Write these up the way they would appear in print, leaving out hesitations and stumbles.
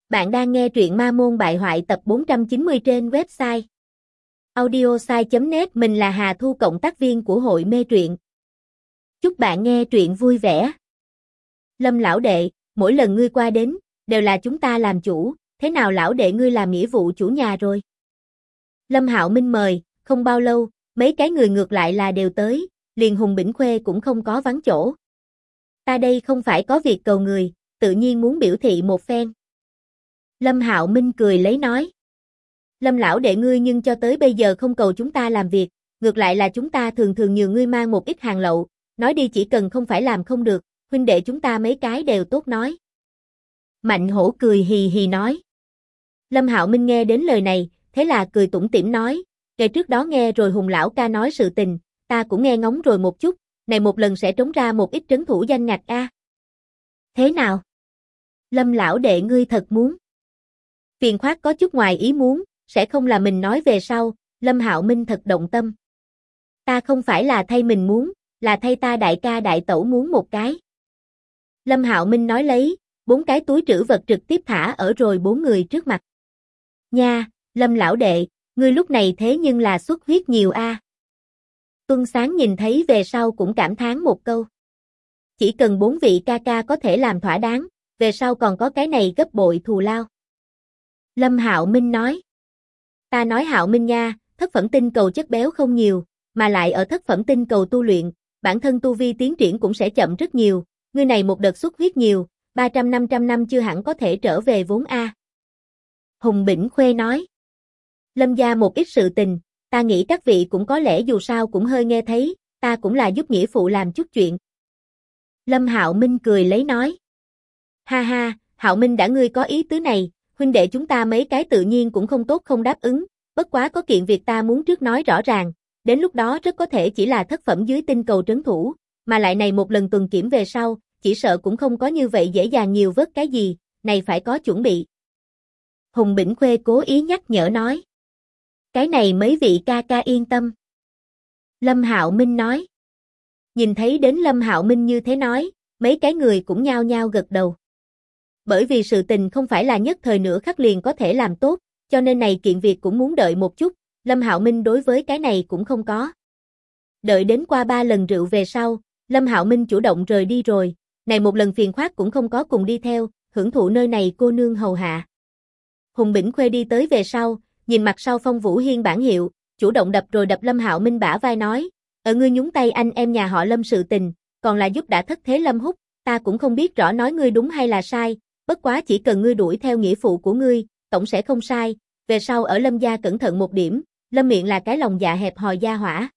Bạn đang nghe truyện Ma Môn Bại Hoại tập 490 trên website audiosai.net. Mình là Hà Thu, cộng tác viên của hội mê truyện. Chúc bạn nghe truyện vui vẻ. Lâm lão đệ, mỗi lần ngươi qua đến, đều là chúng ta làm chủ, thế nào lão đệ ngươi làm nghĩa vụ chủ nhà rồi? Lâm Hạo Minh mời, không bao lâu, mấy cái người ngược lại là đều tới, liền Hùng Bỉnh Khuê cũng không có vắng chỗ. Ta đây không phải có việc cầu người, tự nhiên muốn biểu thị một phen. Lâm Hạo Minh cười lấy nói. Lâm lão đệ ngươi nhưng cho tới bây giờ không cầu chúng ta làm việc, ngược lại là chúng ta thường thường nhờ ngươi mang một ít hàng lậu, nói đi chỉ cần không phải làm không được, huynh đệ chúng ta mấy cái đều tốt nói. Mạnh Hổ cười hì hì nói. Lâm Hạo Minh nghe đến lời này, thế là cười tủm tỉm nói, ngày trước đó nghe rồi Hùng lão ca nói sự tình, ta cũng nghe ngóng rồi một chút, này một lần sẽ trống ra một ít trấn thủ danh ngạch a. Thế nào? Lâm lão đệ ngươi thật muốn? Phiền khoát có chút ngoài ý muốn, sẽ không là mình nói về sau, Lâm Hạo Minh thật động tâm. Ta không phải là thay mình muốn, là thay ta đại ca đại tẩu muốn một cái. Lâm Hạo Minh nói lấy, 4 cái túi trữ vật trực tiếp thả ở rồi 4 người trước mặt. Nha, Lâm lão đệ, ngươi lúc này thế nhưng là xuất huyết nhiều a. Tuân Sáng nhìn thấy về sau cũng cảm thán một câu. Chỉ cần 4 vị ca ca có thể làm thỏa đáng, về sau còn có cái này gấp bội thù lao. Lâm Hạo Minh nói. Ta nói Hạo Minh nha, thất phẩm tinh cầu chất béo không nhiều, mà lại ở thất phẩm tinh cầu tu luyện, bản thân tu vi tiến triển cũng sẽ chậm rất nhiều, ngươi này một đợt xuất huyết nhiều, 300-500 năm chưa hẳn có thể trở về vốn a. Hùng Bỉnh Khuê nói. Lâm gia một ít sự tình, ta nghĩ các vị cũng có lẽ dù sao cũng hơi nghe thấy, ta cũng là giúp nghĩa phụ làm chút chuyện. Lâm Hạo Minh cười lấy nói. Ha ha, Hạo Minh đã ngươi có ý tứ này, huynh đệ chúng ta mấy cái tự nhiên cũng không tốt không đáp ứng, bất quá có kiện việc ta muốn trước nói rõ ràng, đến lúc đó rất có thể chỉ là thất phẩm dưới tinh cầu trấn thủ, mà lại này một lần tuần kiểm về sau, chỉ sợ cũng không có như vậy dễ dàng nhiều vớt cái gì, này phải có chuẩn bị. Hùng Bỉnh Khuê cố ý nhắc nhở nói. Cái này mấy vị ca ca yên tâm. Lâm Hạo Minh nói. Nhìn thấy đến Lâm Hạo Minh như thế nói, mấy cái người cũng nhao nhao gật đầu. Bởi vì sự tình không phải là nhất thời nửa khắc liền có thể làm tốt, cho nên này kiện việc cũng muốn đợi một chút, Lâm Hạo Minh đối với cái này cũng không có. Đợi đến qua 3 lần rượu về sau, Lâm Hạo Minh chủ động rời đi rồi, này một lần phiền khoát cũng không có cùng đi theo, hưởng thụ nơi này cô nương hầu hạ. Hùng Bỉnh Khuê đi tới về sau, nhìn mặt sau Phong Vũ Hiên bản hiệu, chủ động đập rồi đập Lâm Hạo Minh bả vai nói, ở ngươi nhúng tay anh em nhà họ Lâm sự tình, còn là giúp đã thất thế Lâm Húc, ta cũng không biết rõ nói ngươi đúng hay là sai, bất quá chỉ cần ngươi đuổi theo nghĩa phụ của ngươi, tổng sẽ không sai, về sau ở Lâm gia cẩn thận một điểm, Lâm miệng là cái lòng dạ hẹp hòi gia hỏa.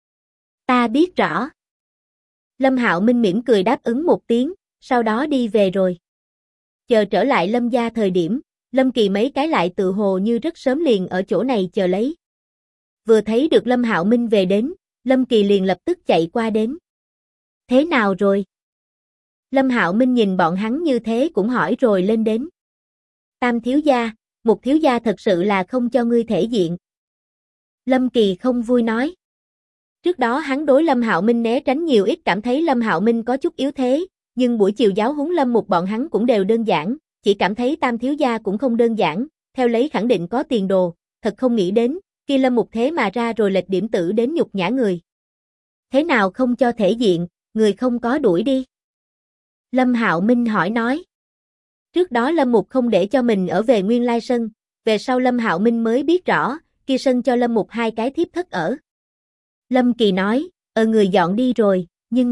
Ta biết rõ. Lâm Hạo Minh mỉm cười đáp ứng một tiếng, sau đó đi về rồi. Chờ trở lại Lâm gia thời điểm, Lâm Kỳ mấy cái lại tự hồ như rất sớm liền ở chỗ này chờ lấy. Vừa thấy được Lâm Hạo Minh về đến, Lâm Kỳ liền lập tức chạy qua đến. Thế nào rồi? Lâm Hạo Minh nhìn bọn hắn như thế cũng hỏi rồi lên đến. Tam thiếu gia, Mục thiếu gia thật sự là không cho ngươi thể diện. Lâm Kỳ không vui nói. Trước đó hắn đối Lâm Hạo Minh né tránh nhiều ít, cảm thấy Lâm Hạo Minh có chút yếu thế, nhưng buổi chiều giáo huấn Lâm Mục bọn hắn cũng đều đơn giản, chỉ cảm thấy Tam thiếu gia cũng không đơn giản, theo lấy khẳng định có tiền đồ, thật không nghĩ đến, khi Lâm Mục thế mà ra rồi lệch điểm tử đến nhục nhã người. Thế nào không cho thể diện, người không có đuổi đi? Lâm Hạo Minh hỏi nói. Trước đó Lâm Mục không để cho mình ở về nguyên lai sân, về sau Lâm Hạo Minh mới biết rõ, kia sân cho Lâm Mục 2 cái thiếp thất ở. Lâm Kỳ nói, người dọn đi rồi, nhưng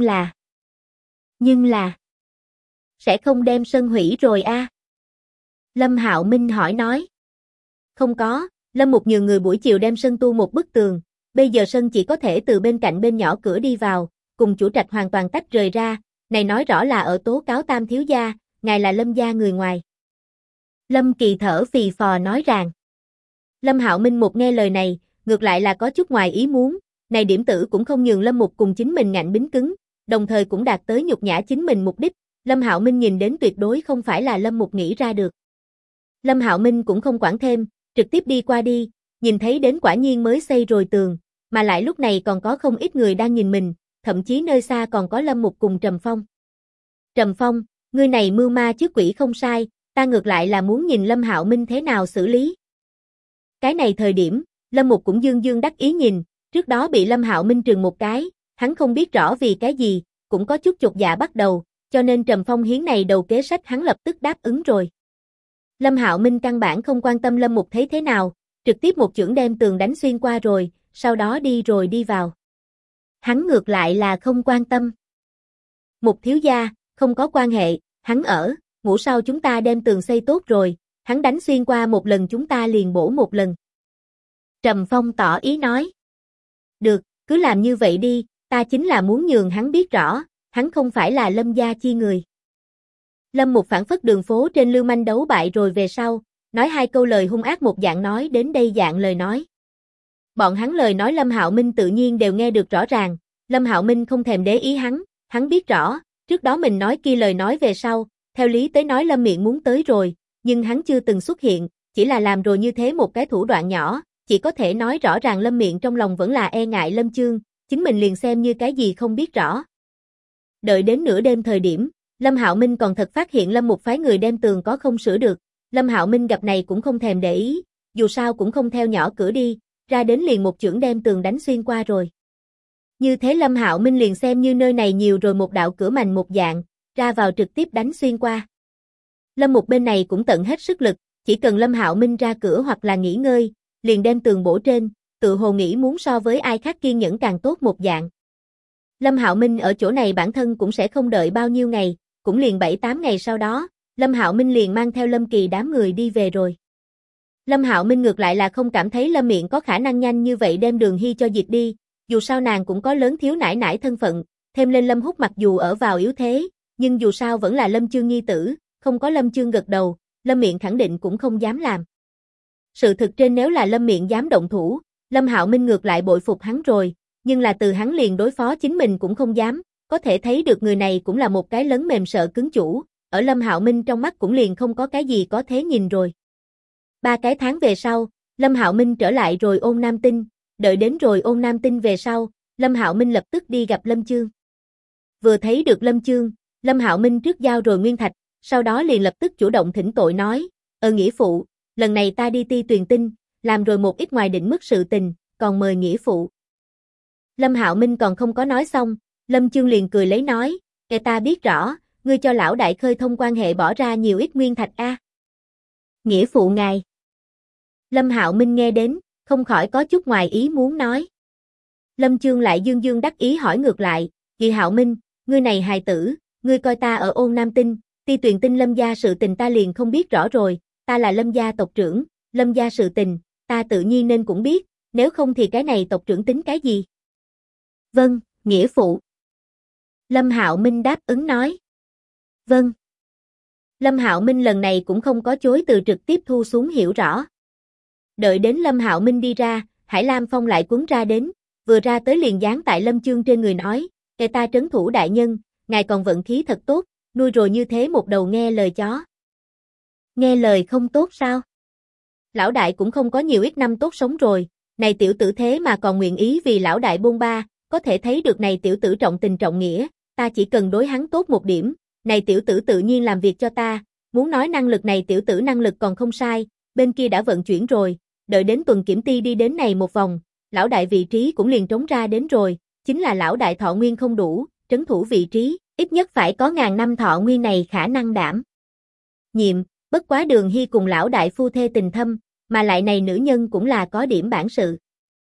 là, sẽ không đem sân hủy rồi a? Lâm Hạo Minh hỏi nói. Không có, Lâm Mục nhường người buổi chiều đem sân tu một bức tường, bây giờ sân chỉ có thể từ bên cạnh bên nhỏ cửa đi vào, cùng chủ trạch hoàn toàn tách rời ra, này nói rõ là ở tố cáo Tam thiếu gia, ngài là Lâm gia người ngoài. Lâm Kỳ thở phì phò nói rằng. Lâm Hạo Minh một nghe lời này, ngược lại là có chút ngoài ý muốn, này điểm tử cũng không nhường Lâm Mục cùng chính mình ngạnh bính cứng, đồng thời cũng đạt tới nhục nhã chính mình mục đích, Lâm Hạo Minh nhìn đến tuyệt đối không phải là Lâm Mục nghĩ ra được. Lâm Hạo Minh cũng không quản thêm, trực tiếp đi qua đi, nhìn thấy đến quả nhiên mới xây rồi tường, mà lại lúc này còn có không ít người đang nhìn mình, thậm chí nơi xa còn có Lâm Mục cùng Trầm Phong. Trầm Phong, ngươi này mưu ma trước quỷ không sai, ta ngược lại là muốn nhìn Lâm Hạo Minh thế nào xử lý. Cái này thời điểm, Lâm Mục cũng dương dương đắc ý nhìn, trước đó bị Lâm Hạo Minh trừng một cái, hắn không biết rõ vì cái gì, cũng có chút chột dạ bắt đầu, cho nên Trầm Phong Hiến này đầu kế sách hắn lập tức đáp ứng rồi. Lâm Hạo Minh căn bản không quan tâm Lâm Mục thấy thế nào, trực tiếp một chưởng đem tường đánh xuyên qua rồi, sau đó đi vào. Hắn ngược lại là không quan tâm. Mục thiếu gia, không có quan hệ, hắn ở, ngủ sau chúng ta đem tường xây tốt rồi, hắn đánh xuyên qua một lần chúng ta liền bổ một lần. Trầm Phong tỏ ý nói. Được, cứ làm như vậy đi, ta chính là muốn nhường hắn biết rõ, hắn không phải là Lâm gia chi người. Lâm Mục phản phất đường phố trên lưu manh đấu bại rồi về sau, nói hai câu lời hung ác một dạng nói đến đây dạng lời nói. Bọn hắn lời nói Lâm Hạo Minh tự nhiên đều nghe được rõ ràng, Lâm Hạo Minh không thèm để ý hắn biết rõ, trước đó mình nói kia lời nói về sau, theo lý tới nói Lâm Miện muốn tới rồi, nhưng hắn chưa từng xuất hiện, chỉ là làm rồi như thế một cái thủ đoạn nhỏ, chỉ có thể nói rõ ràng Lâm Miện trong lòng vẫn là e ngại Lâm Chương, chính mình liền xem như cái gì không biết rõ. Đợi đến nửa đêm thời điểm, Lâm Hạo Minh còn thật phát hiện Lâm Mục phái người đem tường có không sửa được, Lâm Hạo Minh gặp này cũng không thèm để ý, dù sao cũng không theo nhỏ cửa đi, ra đến liền một chưởng đem tường đánh xuyên qua rồi. Như thế Lâm Hạo Minh liền xem như nơi này nhiều rồi một đạo cửa mành một dạng, ra vào trực tiếp đánh xuyên qua. Lâm Mục bên này cũng tận hết sức lực, chỉ cần Lâm Hạo Minh ra cửa hoặc là nghỉ ngơi, liền đem tường bổ trên, tự hồ nghĩ muốn so với ai khác kiên nhẫn càng tốt một dạng. Lâm Hạo Minh ở chỗ này bản thân cũng sẽ không đợi bao nhiêu ngày, cũng liền 7-8 ngày sau đó, Lâm Hạo Minh liền mang theo Lâm Kỳ đám người đi về rồi. Lâm Hạo Minh ngược lại là không cảm thấy Lâm Miện có khả năng nhanh như vậy đem Đường Hy cho diệt đi, dù sao nàng cũng có lớn thiếu nải nải thân phận, thêm lên Lâm Húc mặc dù ở vào yếu thế, nhưng dù sao vẫn là Lâm Chương nhi tử, không có Lâm Chương gật đầu, Lâm Miện khẳng định cũng không dám làm. Sự thực trên nếu là Lâm Miện dám động thủ, Lâm Hạo Minh ngược lại bội phục hắn rồi, nhưng là từ hắn liền đối phó chính mình cũng không dám, có thể thấy được người này cũng là một cái lớn mềm sợ cứng chủ, ở Lâm Hạo Minh trong mắt cũng liền không có cái gì có thế nhìn rồi. 3 cái tháng về sau, Lâm Hạo Minh trở lại rồi Ôn Nam Tinh, đợi đến rồi Ôn Nam Tinh về sau, Lâm Hạo Minh lập tức đi gặp Lâm Chương. Vừa thấy được Lâm Chương, Lâm Hạo Minh trước giao rồi nguyên thạch, sau đó liền lập tức chủ động thỉnh tội nói, nghĩa phụ, lần này ta đi Ti Tuyền Tinh, làm rồi một ít ngoài định mức sự tình, còn mời nghĩa phụ. Lâm Hạo Minh còn không có nói xong, Lâm Chương liền cười lấy nói, ta biết rõ, ngươi cho lão đại khơi thông quan hệ bỏ ra nhiều ít nguyên thạch a. Nghĩa phụ ngài. Lâm Hạo Minh nghe đến, không khỏi có chút ngoài ý muốn nói. Lâm Chương lại dương dương đắc ý hỏi ngược lại, Kỳ Hạo Minh, ngươi này hài tử, ngươi coi ta ở Ôn Nam Tinh, Ti Tuyền Tinh Lâm gia sự tình ta liền không biết rõ rồi, ta là Lâm gia tộc trưởng, Lâm gia sự tình, ta tự nhiên nên cũng biết, nếu không thì cái này tộc trưởng tính cái gì? Vâng, nghĩa phụ. Lâm Hạo Minh đáp ứng nói. Vâng. Lâm Hạo Minh lần này cũng không có chối từ trực tiếp thu xuống hiểu rõ. Đợi đến Lâm Hạo Minh đi ra, Hải Lam Phong lại cuốn ra đến, vừa ra tới liền dán tại Lâm Chương trên người nói, ta trấn thủ đại nhân, ngài còn vận khí thật tốt, nuôi rồi như thế một đầu nghe lời chó. Nghe lời không tốt sao? Lão đại cũng không có nhiều ít năm tốt sống rồi, này tiểu tử thế mà còn nguyện ý vì lão đại bôn ba, có thể thấy được này tiểu tử trọng tình trọng nghĩa, ta chỉ cần đối hắn tốt một điểm, này tiểu tử tự nhiên làm việc cho ta, muốn nói năng lực này tiểu tử năng lực còn không sai, bên kia đã vận chuyển rồi, đợi đến tuần kiểm ty đi đến này một vòng, lão đại vị trí cũng liền trống ra đến rồi, chính là lão đại thọ nguyên không đủ, trấn thủ vị trí, ít nhất phải có 1000 năm thọ nguyên này khả năng đảm nhiệm, bất quá Đường Hy cùng lão đại phu thê tình thâm, mà lại này nữ nhân cũng là có điểm bản sự.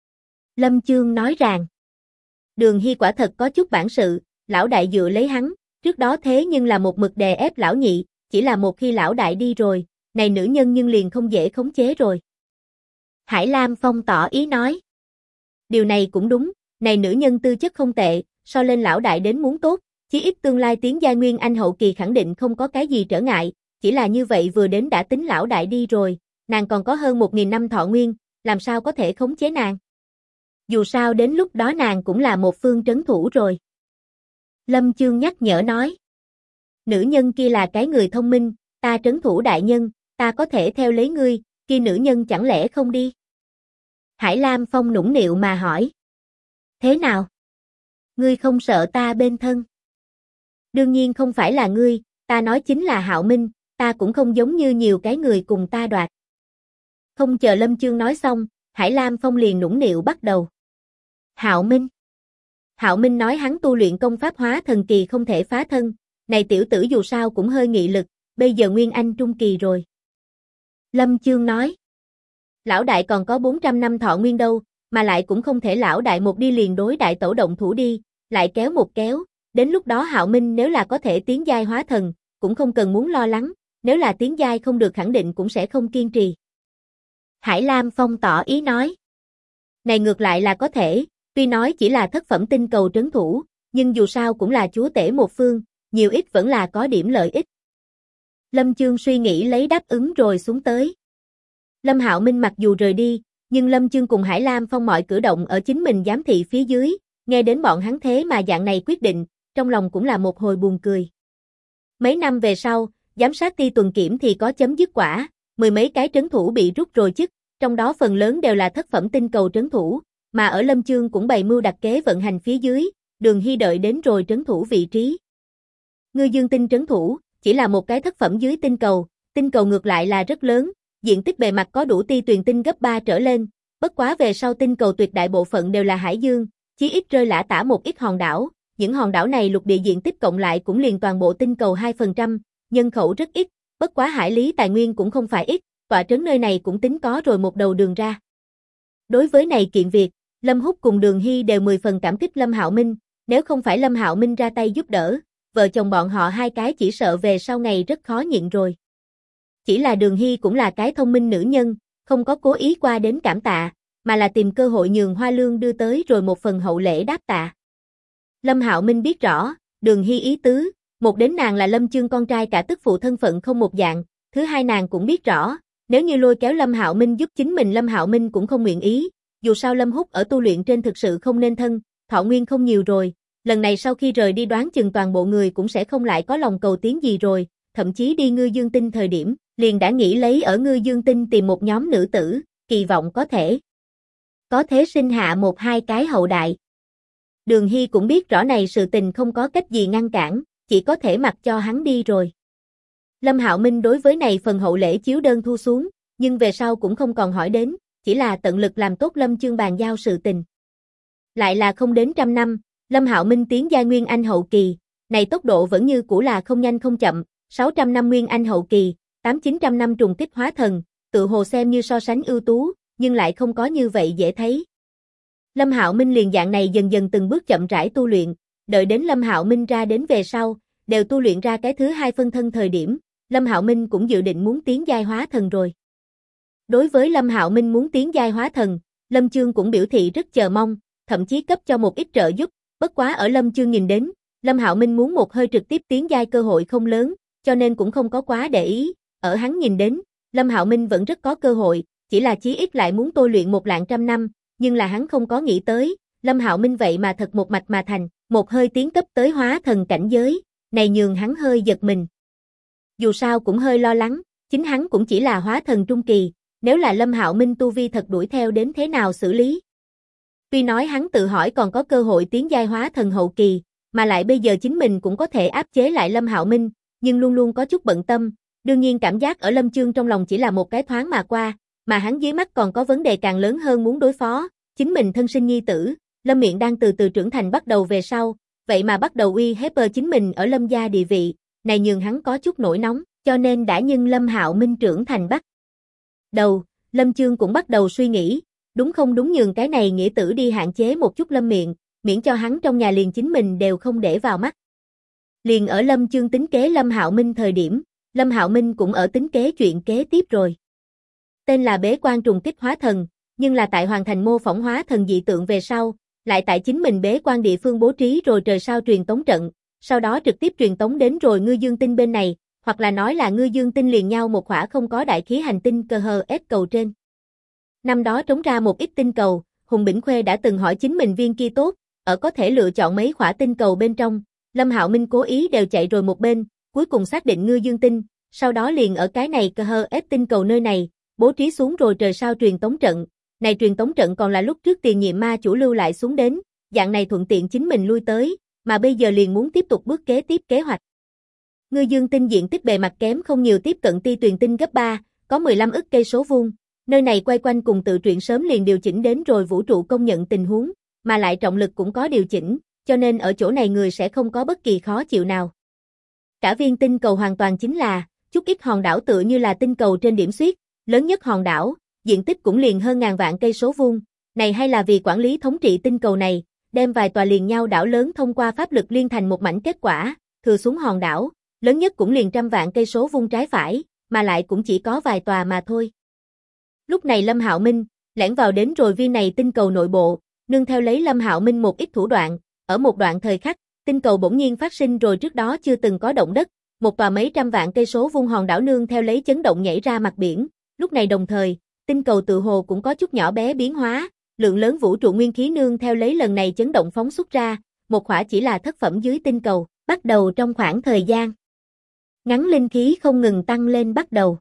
Lâm Chương nói rằng, Đường Hy quả thật có chút bản sự, lão đại dựa lấy hắn, trước đó thế nhưng là một mực đè ép lão nhị, chỉ là một khi lão đại đi rồi, này nữ nhân nhưng liền không dễ khống chế rồi. Hải Lam Phong tỏ ý nói, điều này cũng đúng, này nữ nhân tư chất không tệ, so lên lão đại đến muốn tốt, chí ít tương lai tiến giai nguyên anh hậu kỳ khẳng định không có cái gì trở ngại, chỉ là như vậy vừa đến đã tính lão đại đi rồi, nàng còn có hơn 1000 năm thọ nguyên, làm sao có thể khống chế nàng. Dù sao đến lúc đó nàng cũng là một phương trấn thủ rồi. Lâm Chương nhắc nhở nói, nữ nhân kia là cái người thông minh, ta trấn thủ đại nhân, ta có thể theo lấy ngươi, kia nữ nhân chẳng lẽ không đi? Hải Lam Phong nũng nịu mà hỏi, thế nào? Ngươi không sợ ta bên thân? Đương nhiên không phải là ngươi, ta nói chính là Hạo Minh, ta cũng không giống như nhiều cái người cùng ta đoạt. Không chờ Lâm Chương nói xong, Hải Lam Phong liền nũng nịu bắt đầu. Hạo Minh. Hạo Minh nói hắn tu luyện công pháp hóa thần kỳ không thể phá thân, này tiểu tử dù sao cũng hơi nghị lực, bây giờ Nguyên Anh trung kỳ rồi. Lâm Chương nói. Lão đại còn có 400 năm thọ nguyên đâu, mà lại cũng không thể lão đại một đi liền đối đại tẩu động thủ đi, lại kéo một kéo, đến lúc đó Hạo Minh nếu là có thể tiến giai hóa thần, cũng không cần muốn lo lắng, nếu là tiến giai không được khẳng định cũng sẽ không kiên trì. Hải Lam Phong tỏ ý nói. Này ngược lại là có thể, tuy nói chỉ là thất phẩm tinh cầu trấn thủ, nhưng dù sao cũng là chúa tể một phương, nhiều ít vẫn là có điểm lợi ích. Lâm Chương suy nghĩ lấy đáp ứng rồi xuống tới. Lâm Hạo Minh mặc dù rời đi, nhưng Lâm Chương cùng Hải Lam Phong mọi cử động ở chính mình giám thị phía dưới, nghe đến bọn hắn thế mà dạng này quyết định, trong lòng cũng là một hồi buồn cười. Mấy năm về sau, giám sát ti tuần kiểm thì có chấm dứt quả, mười mấy cái trấn thủ bị rút rồi chức, trong đó phần lớn đều là thất phẩm tinh cầu trấn thủ, mà ở Lâm Chương cũng bày mưu đặt kế vận hành phía dưới, Đường Hy đợi đến rồi trấn thủ vị trí. Ngư Dương tinh trấn thủ, chỉ là một cái thất phẩm dưới tinh cầu ngược lại là rất lớn, diện tích bề mặt có đủ ti tuyền tinh gấp 3 trở lên, bất quá về sau tinh cầu tuyệt đại bộ phận đều là hải dương, chí ít rơi lả tả một ít hòn đảo, những hòn đảo này lục địa diện tích cộng lại cũng liền toàn bộ tinh cầu 2%, nhân khẩu rất ít, bất quá hải lý tài nguyên cũng không phải ít, tọa trấn nơi này cũng tính có rồi một đầu đường ra. Đối với này kiện việc, Lâm Húc cùng Đường Hy đều 10 phần cảm kích Lâm Hạo Minh, nếu không phải Lâm Hạo Minh ra tay giúp đỡ, vợ chồng bọn họ hai cái chỉ sợ về sau ngày rất khó nhịn rồi. Chỉ là Đường Hy cũng là cái thông minh nữ nhân, không có cố ý qua đến cảm tạ, mà là tìm cơ hội nhường Hoa Lương đưa tới rồi một phần hậu lễ đáp tạ. Lâm Hạo Minh biết rõ, Đường Hy ý tứ, một đến nàng là Lâm Chương con trai cả tức phụ thân phận không một dạng, thứ hai nàng cũng biết rõ, nếu như lôi kéo Lâm Hạo Minh giúp chính mình Lâm Hạo Minh cũng không nguyện ý, dù sao Lâm Húc ở tu luyện trên thực sự không nên thân, thọ nguyên không nhiều rồi, lần này sau khi rời đi đoán chừng toàn bộ người cũng sẽ không lại có lòng cầu tiến gì rồi, thậm chí đi Ngư Dương Tinh thời điểm, liền đã nghĩ lấy ở Ngư Dương Tinh tìm một nhóm nữ tử, kỳ vọng có thể sinh hạ một hai cái hậu đại. Đường Hy cũng biết rõ này sự tình không có cách gì ngăn cản, chỉ có thể mặc cho hắn đi rồi. Lâm Hạo Minh đối với này phần hậu lễ chiếu đơn thu xuống, nhưng về sau cũng không còn hỏi đến, chỉ là tận lực làm tốt Lâm Chương bàn giao sự tình. Lại là không đến 100 năm, Lâm Hạo Minh tiến giai Nguyên Anh hậu kỳ, này tốc độ vẫn như cũ là không nhanh không chậm, 600 năm Nguyên Anh hậu kỳ, 800-900 năm trùng kích hóa thần, tự hồ xem như so sánh ưu tú, nhưng lại không có như vậy dễ thấy. Lâm Hạo Minh liền dạng này dần dần từng bước chậm rãi tu luyện, đợi đến Lâm Hạo Minh ra đến về sau, đều tu luyện ra cái thứ hai phân thân thời điểm, Lâm Hạo Minh cũng dự định muốn tiến giai hóa thần rồi. Đối với Lâm Hạo Minh muốn tiến giai hóa thần, Lâm Chương cũng biểu thị rất chờ mong, thậm chí cấp cho một ít trợ giúp, bất quá ở Lâm Chương nhìn đến, Lâm Hạo Minh muốn một hơi trực tiếp tiến giai cơ hội không lớn, cho nên cũng không có quá để ý, ở hắn nhìn đến, Lâm Hạo Minh vẫn rất có cơ hội, chỉ là chí ít lại muốn tôi luyện 100 năm, nhưng là hắn không có nghĩ tới, Lâm Hạo Minh vậy mà thật một mạch mà thành, một hơi tiến cấp tới hóa thần cảnh giới, này nhường hắn hơi giật mình. Dù sao cũng hơi lo lắng, chính hắn cũng chỉ là hóa thần trung kỳ, nếu là Lâm Hạo Minh tu vi thật đuổi theo đến thế nào xử lý. Tuy nói hắn tự hỏi còn có cơ hội tiến giai hóa thần hậu kỳ, mà lại bây giờ chính mình cũng có thể áp chế lại Lâm Hạo Minh, nhưng luôn luôn có chút bận tâm, đương nhiên cảm giác ở Lâm Chương trong lòng chỉ là một cái thoáng mà qua, mà hắn dưới mắt còn có vấn đề càng lớn hơn muốn đối phó, chính mình thân sinh nhi tử, Lâm Miện đang từ từ trưởng thành bắt đầu về sau, vậy mà bắt đầu uy hiếp chính mình ở Lâm gia địa vị, này nhường hắn có chút nổi nóng, cho nên đã nhưng Lâm Hạo Minh trưởng thành bắt đầu, Lâm Chương cũng bắt đầu suy nghĩ, đúng không đúng nhường cái này nghĩa tử đi hạn chế một chút Lâm Miện, miễn cho hắn trong nhà liền chính mình đều không để vào mắt. Liền ở Lâm Chương tính kế Lâm Hạo Minh thời điểm, Lâm Hạo Minh cũng ở tính kế chuyện kế tiếp rồi. Tên là bế quan trùng kích hóa thần, nhưng là tại hoàn thành mô phỏng hóa thần dị tượng về sau, lại tại chính mình bế quan địa phương bố trí rồi trời sao truyền tống trận, sau đó trực tiếp truyền tống đến rồi Ngư Dương Tinh bên này, hoặc là nói là Ngư Dương Tinh liền nhau một khỏa không có đại khí hành tinh cơ hờ S cầu trên. Năm đó trống ra một ít tinh cầu, Hùng Bỉnh Khuê đã từng hỏi chính mình viên kia tốt, ở có thể lựa chọn mấy khỏa tinh cầu bên trong, Lâm Hạo Minh cố ý đều chạy rồi một bên, cuối cùng xác định Ngư Dương Tinh, sau đó liền ở cái này cơ hờ S tinh cầu nơi này, bố trí xuống rồi trời sao truyền tống trận. Này truyền tống trận còn là lúc trước tiền nhiệm ma chủ lưu lại xuống đến, dạng này thuận tiện chính mình lui tới, mà bây giờ liền muốn tiếp tục bước kế tiếp kế hoạch. Ngư Dương Tinh diện tích bề mặt kém không nhiều, tiếp cận Ti Tuyền Tinh gấp 3, có 15 ức cây số vuông. Nơi này quay quanh cùng tự truyện sớm liền điều chỉnh đến rồi vũ trụ công nhận tình huống, mà lại trọng lực cũng có điều chỉnh, cho nên ở chỗ này người sẽ không có bất kỳ khó chịu nào. Cả viên tinh cầu hoàn toàn chính là chút ít hòn đảo, tựa như là tinh cầu trên điểm xuyết, lớn nhất hòn đảo, diện tích cũng liền hơn ngàn vạn cây số vuông. Này hay là vì quản lý thống trị tinh cầu này, đem vài tòa liền nhau đảo lớn thông qua pháp lực liên thành một mảnh, kết quả thừa xuống hòn đảo, lớn nhất cũng liền trăm vạn cây số vuông trái phải, mà lại cũng chỉ có vài tòa mà thôi. Lúc này Lâm Hạo Minh lẻn vào đến rồi viên này tinh cầu nội bộ, nương theo lấy Lâm Hạo Minh một ít thủ đoạn, ở một đoạn thời khắc, tinh cầu bỗng nhiên phát sinh rồi trước đó chưa từng có động đất, một tòa mấy trăm vạn cây số vuông hòn đảo nương theo lấy chấn động nhảy ra mặt biển. Lúc này đồng thời, tinh cầu tự hồ cũng có chút nhỏ bé biến hóa, lượng lớn vũ trụ nguyên khí nương theo lấy lần này chấn động phóng xuất ra, một khỏa chỉ là thất phẩm dưới tinh cầu, bắt đầu trong khoảng thời gian ngắn linh khí không ngừng tăng lên bắt đầu.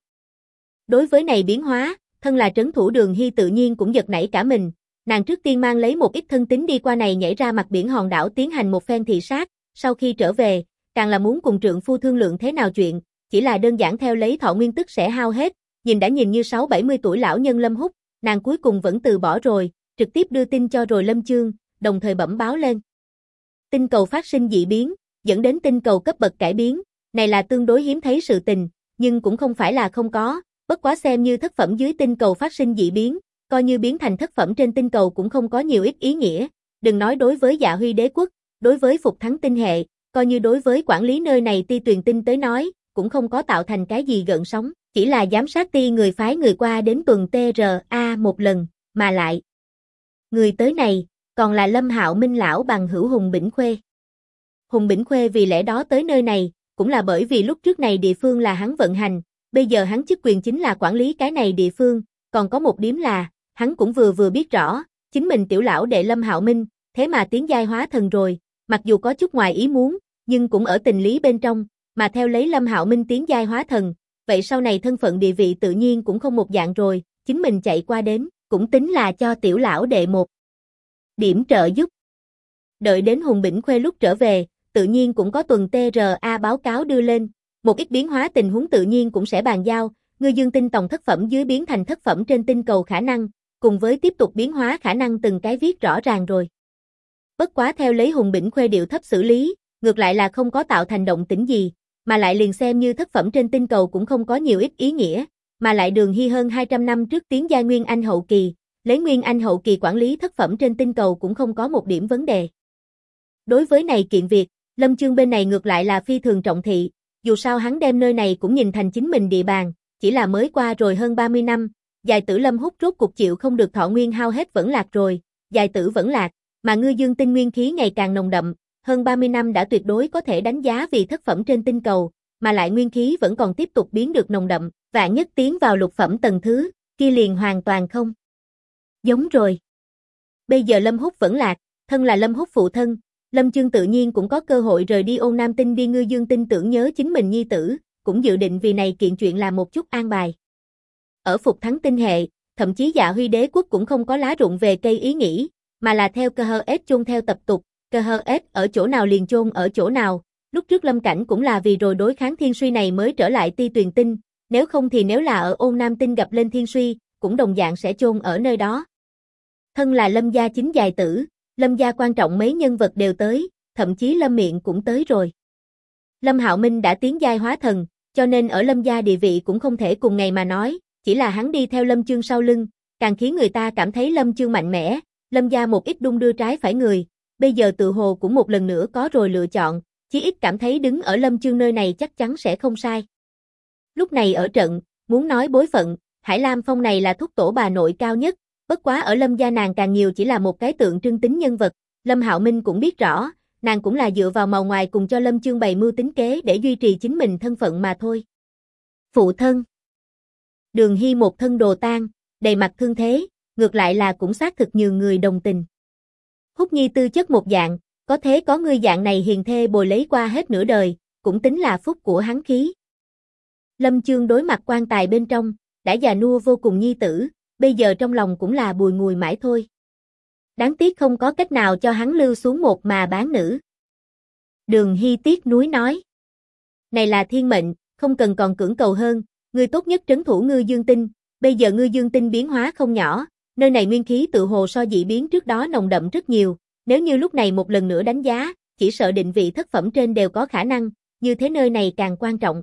Đối với này biến hóa, thân là trấn thủ Đường Hy tự nhiên cũng giật nảy cả mình, nàng trước tiên mang lấy một ít thân tín đi qua này nhảy ra mặt biển hòn đảo tiến hành một phen thị sát, sau khi trở về, càng là muốn cùng trượng phu thương lượng thế nào chuyện, chỉ là đơn giản theo lấy thọ nguyên tức sẽ hao hết, nhìn đã nhìn như 6-70 tuổi lão nhân Lâm Húc, nàng cuối cùng vẫn từ bỏ rồi, trực tiếp đưa tin cho rồi Lâm Chương, đồng thời bẩm báo lên. Tinh cầu phát sinh dị biến, dẫn đến tinh cầu cấp bậc cải biến, này là tương đối hiếm thấy sự tình, nhưng cũng không phải là không có, bất quá xem như thất phẩm dưới tinh cầu phát sinh dị biến, coi như biến thành thất phẩm trên tinh cầu cũng không có nhiều ít ý nghĩa, đừng nói đối với Dạ Huy đế quốc, đối với Phục Thắng tinh hệ, coi như đối với quản lý nơi này Ti Tuyền Tinh tới nói, cũng không có tạo thành cái gì gợn sóng, chỉ là giám sát ti người phái người qua đến tuần TRA một lần, mà lại người tới này, còn là Lâm Hạo Minh lão bằng hữu Hùng Bỉnh Khuê. Hùng Bỉnh Khuê vì lẽ đó tới nơi này, cũng là bởi vì lúc trước này địa phương là hắn vận hành, bây giờ hắn chức quyền chính là quản lý cái này địa phương, còn có một điểm là, hắn cũng vừa biết rõ, chính mình tiểu lão đệ Lâm Hạo Minh, thế mà tiến giai hóa thần rồi, mặc dù có chút ngoài ý muốn, nhưng cũng ở tình lý bên trong, mà theo lấy Lâm Hạo Minh tiến giai hóa thần, vậy sau này thân phận địa vị tự nhiên cũng không một dạng rồi, chính mình chạy qua đến, cũng tính là cho tiểu lão đệ một điểm trợ giúp. Đợi đến Hùng Bỉnh Khuê lúc trở về, tự nhiên cũng có tuần TRA báo cáo đưa lên, một ít biến hóa tình huống tự nhiên cũng sẽ bàn giao, Ngư Dương Tinh tòng thất phẩm dưới biến thành thất phẩm trên tinh cầu khả năng, cùng với tiếp tục biến hóa khả năng từng cái viết rõ ràng rồi. Bất quá theo lấy Hùng Bỉnh Khuê điệu thấp xử lý, ngược lại là không có tạo thành động tĩnh gì, mà lại liền xem như thất phẩm trên tinh cầu cũng không có nhiều ít ý nghĩa, mà lại Đường Hy hơn 200 năm trước tiến giai Nguyên Anh hậu kỳ, lấy Nguyên Anh hậu kỳ quản lý thất phẩm trên tinh cầu cũng không có một điểm vấn đề. Đối với này kiện việc, Lâm Chương bên này ngược lại là phi thường trọng thị, dù sao hắn đem nơi này cũng nhìn thành chính mình địa bàn, chỉ là mới qua rồi hơn 30 năm, dài tử Lâm Húc rốt cuộc chịu không được thọ nguyên hao hết vẫn lạc rồi, dài tử vẫn lạc, mà Ngư Dương Tinh nguyên khí ngày càng nồng đậm, hơn 30 năm đã tuyệt đối có thể đánh giá vì thất phẩm trên tinh cầu, mà lại nguyên khí vẫn còn tiếp tục biến được nồng đậm, vạn nhất tiến vào lục phẩm tầng thứ, kia liền hoàn toàn không giống rồi. Bây giờ Lâm Húc vẫn lạc, thân là Lâm Húc phụ thân, Lâm Chương tự nhiên cũng có cơ hội rời đi Ôn Nam Tinh đi Ngư Dương Tinh tưởng nhớ chính mình nhi tử, cũng dự định vì này kiện chuyện làm một chút an bài. Ở Phục Thắng tinh hệ, thậm chí Dạ Huy đế quốc cũng không có lá rụng về cây ý nghĩ, mà là theo cơ hơ ết chôn theo tập tục, cơ hơ ết ở chỗ nào liền chôn ở chỗ nào, lúc trước Lâm Cảnh cũng là vì rồi đối kháng thiên suy này mới trở lại Ti Tuyền Tinh, nếu không thì nếu là ở Ôn Nam Tinh gặp lên thiên suy, cũng đồng dạng sẽ chôn ở nơi đó. Thân là Lâm gia chính dài tử, Lâm gia quan trọng mấy nhân vật đều tới, thậm chí Lâm Miện cũng tới rồi. Lâm Hạo Minh đã tiến giai hóa thần, cho nên ở Lâm gia địa vị cũng không thể cùng ngày mà nói, chỉ là hắn đi theo Lâm Chương sau lưng, càng khiến người ta cảm thấy Lâm Chương mạnh mẽ, Lâm gia một ít đung đưa trái phải người, bây giờ tự hồ cũng một lần nữa có rồi lựa chọn, chí ít cảm thấy đứng ở Lâm Chương nơi này chắc chắn sẽ không sai. Lúc này ở trận, muốn nói bối phận, Hải Lam Phong này là thúc tổ bà nội cao nhất, bất quá ở Lâm gia nàng càng nhiều chỉ là một cái tượng trưng tính nhân vật, Lâm Hạo Minh cũng biết rõ, nàng cũng là dựa vào màu ngoài cùng cho Lâm Chương bày mưu tính kế để duy trì chính mình thân phận mà thôi. Phụ thân Đường Hy một thân đồ tang, đầy mặt thương thế, ngược lại là cũng xác thực nhiều người đồng tình. Húc Nhi tư chất một dạng, có thế có ngươi dạng này hiền thê bồi lấy qua hết nửa đời, cũng tính là phúc của hắn khí. Lâm Chương đối mặt quan tài bên trong, đã già nua vô cùng nhi tử, bây giờ trong lòng cũng là bùi ngùi mãi thôi. Đáng tiếc không có cách nào cho hắn lưu xuống một mà bán nữ. Đường Hy tiếc nuối nói. Này là thiên mệnh, không cần còn cưỡng cầu hơn, ngươi tốt nhất trấn thủ Ngư Dương Tinh, bây giờ Ngư Dương Tinh biến hóa không nhỏ, nơi này nguyên khí tự hồ so dị biến trước đó nồng đậm rất nhiều, nếu như lúc này một lần nữa đánh giá, chỉ sợ định vị thất phẩm trên đều có khả năng, như thế nơi này càng quan trọng.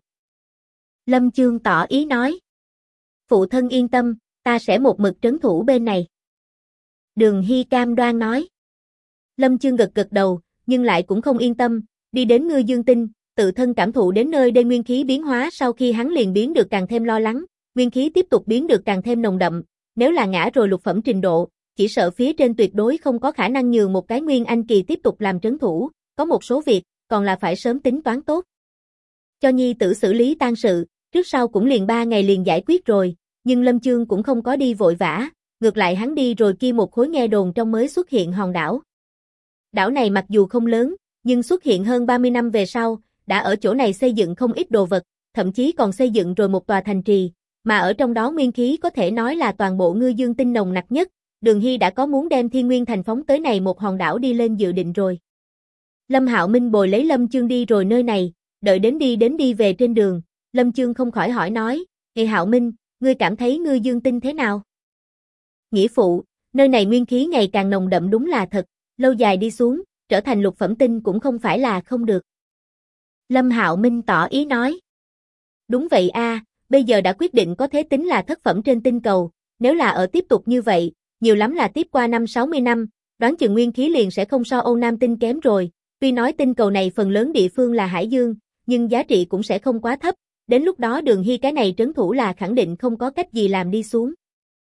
Lâm Chương tỏ ý nói. Phụ thân yên tâm, ta sẽ một mực trấn thủ bên này. Đường Hy cam đoan nói. Lâm Chương gật gật đầu, nhưng lại cũng không yên tâm, đi đến Ngư Dương Tinh, tự thân cảm thụ đến nơi đây nguyên khí biến hóa sau khi hắn liền biến được càng thêm lo lắng, nguyên khí tiếp tục biến được càng thêm nồng đậm, nếu là ngã rồi lục phẩm trình độ, chỉ sợ phía trên tuyệt đối không có khả năng nhường một cái nguyên anh kỳ tiếp tục làm trấn thủ, có một số việc, còn là phải sớm tính toán tốt. Cho nhi tử xử lý tang sự, trước sau cũng liền 3 ngày liền giải quyết rồi, nhưng Lâm Chương cũng không có đi vội vã, ngược lại hắn đi rồi kia một khối nghe đồn trong mới xuất hiện hòn đảo. Đảo này mặc dù không lớn, nhưng xuất hiện hơn 30 năm về sau, đã ở chỗ này xây dựng không ít đồ vật, thậm chí còn xây dựng rồi một tòa thành trì, mà ở trong đó nguyên khí có thể nói là toàn bộ Ngư Dương Tinh nồng nặc nhất, Đường Hy đã có muốn đem Thiên Nguyên Thành phóng tới này một hòn đảo đi lên dự định rồi. Lâm Hạo Minh bồi lấy Lâm Chương đi rồi nơi này, đợi đến đi về trên đường, Lâm Chương không khỏi hỏi nói, "Ê Hạo Minh, ngươi cảm thấy Ngư Dương Tinh thế nào?" Nghĩa phụ, nơi này nguyên khí ngày càng nồng đậm đúng là thật, lâu dài đi xuống, trở thành lục phẩm tinh cũng không phải là không được. Lâm Hạo Minh tỏ ý nói. Đúng vậy a, bây giờ đã quyết định có thế tính là thất phẩm trên tinh cầu, nếu là ở tiếp tục như vậy, nhiều lắm là tiếp qua 50-60 năm, đoán chừng nguyên khí liền sẽ không so Âu Nam Tinh kém rồi, tuy nói tinh cầu này phần lớn địa phương là hải dương, nhưng giá trị cũng sẽ không quá thấp, đến lúc đó Đường Hy cái này trấn thủ là khẳng định không có cách gì làm đi xuống.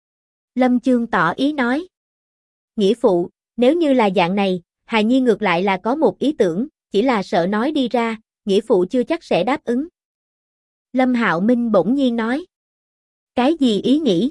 Lâm Chương tỏ ý nói. Nghĩa phụ, nếu như là dạng này, hài nhi ngược lại là có một ý tưởng, chỉ là sợ nói đi ra, nghĩa phụ chưa chắc sẽ đáp ứng. Lâm Hạo Minh bỗng nhiên nói. Cái gì ý nghĩ?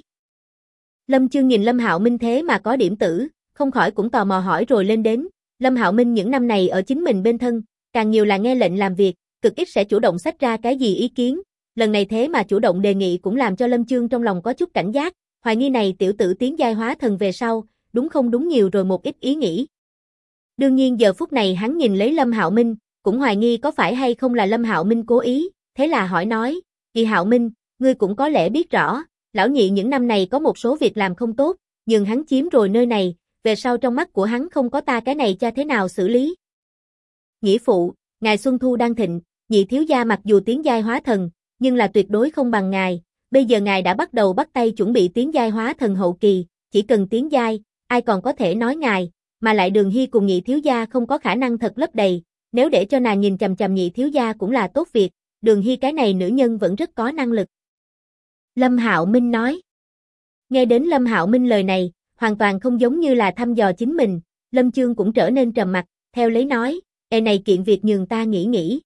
Lâm Chương nhìn Lâm Hạo Minh thế mà có điểm tử, không khỏi cũng tò mò hỏi rồi lên đến. Lâm Hạo Minh những năm này ở chính mình bên thân, càng nhiều là nghe lệnh làm việc, cực ít sẽ chủ động xách ra cái gì ý kiến. Lần này thế mà chủ động đề nghị cũng làm cho Lâm Chương trong lòng có chút cảnh giác, hoài nghi này tiểu tử tiến giai hóa thần về sau, đúng không đúng nhiều rồi một ít ý nghĩ. Đương nhiên giờ phút này hắn nhìn lấy Lâm Hạo Minh, cũng hoài nghi có phải hay không là Lâm Hạo Minh cố ý, thế là hỏi nói, "Kỳ Hạo Minh, ngươi cũng có lẽ biết rõ, lão nhị những năm này có một số việc làm không tốt, nhưng hắn chiếm rồi nơi này, về sau trong mắt của hắn không có ta cái này cha thế nào xử lý?" Nghĩa phụ, ngài Xuân Thu đang thịnh, nhị thiếu gia mặc dù tiến giai hóa thần, nhưng là tuyệt đối không bằng ngài, bây giờ ngài đã bắt đầu bắt tay chuẩn bị tiến giai hóa thần hậu kỳ, chỉ cần tiến giai, ai còn có thể nói ngài, mà lại Đường Hy cùng nhị thiếu gia không có khả năng thật lấp đầy, nếu để cho nàng nhìn chằm chằm nhị thiếu gia cũng là tốt việc, Đường Hy cái này nữ nhân vẫn rất có năng lực. Lâm Hạo Minh nói. Nghe đến Lâm Hạo Minh lời này, hoàn toàn không giống như là thăm dò chính mình, Lâm Chương cũng trở nên trầm mặc, theo lấy nói, "Ê này kiện việc nhường ta nghĩ."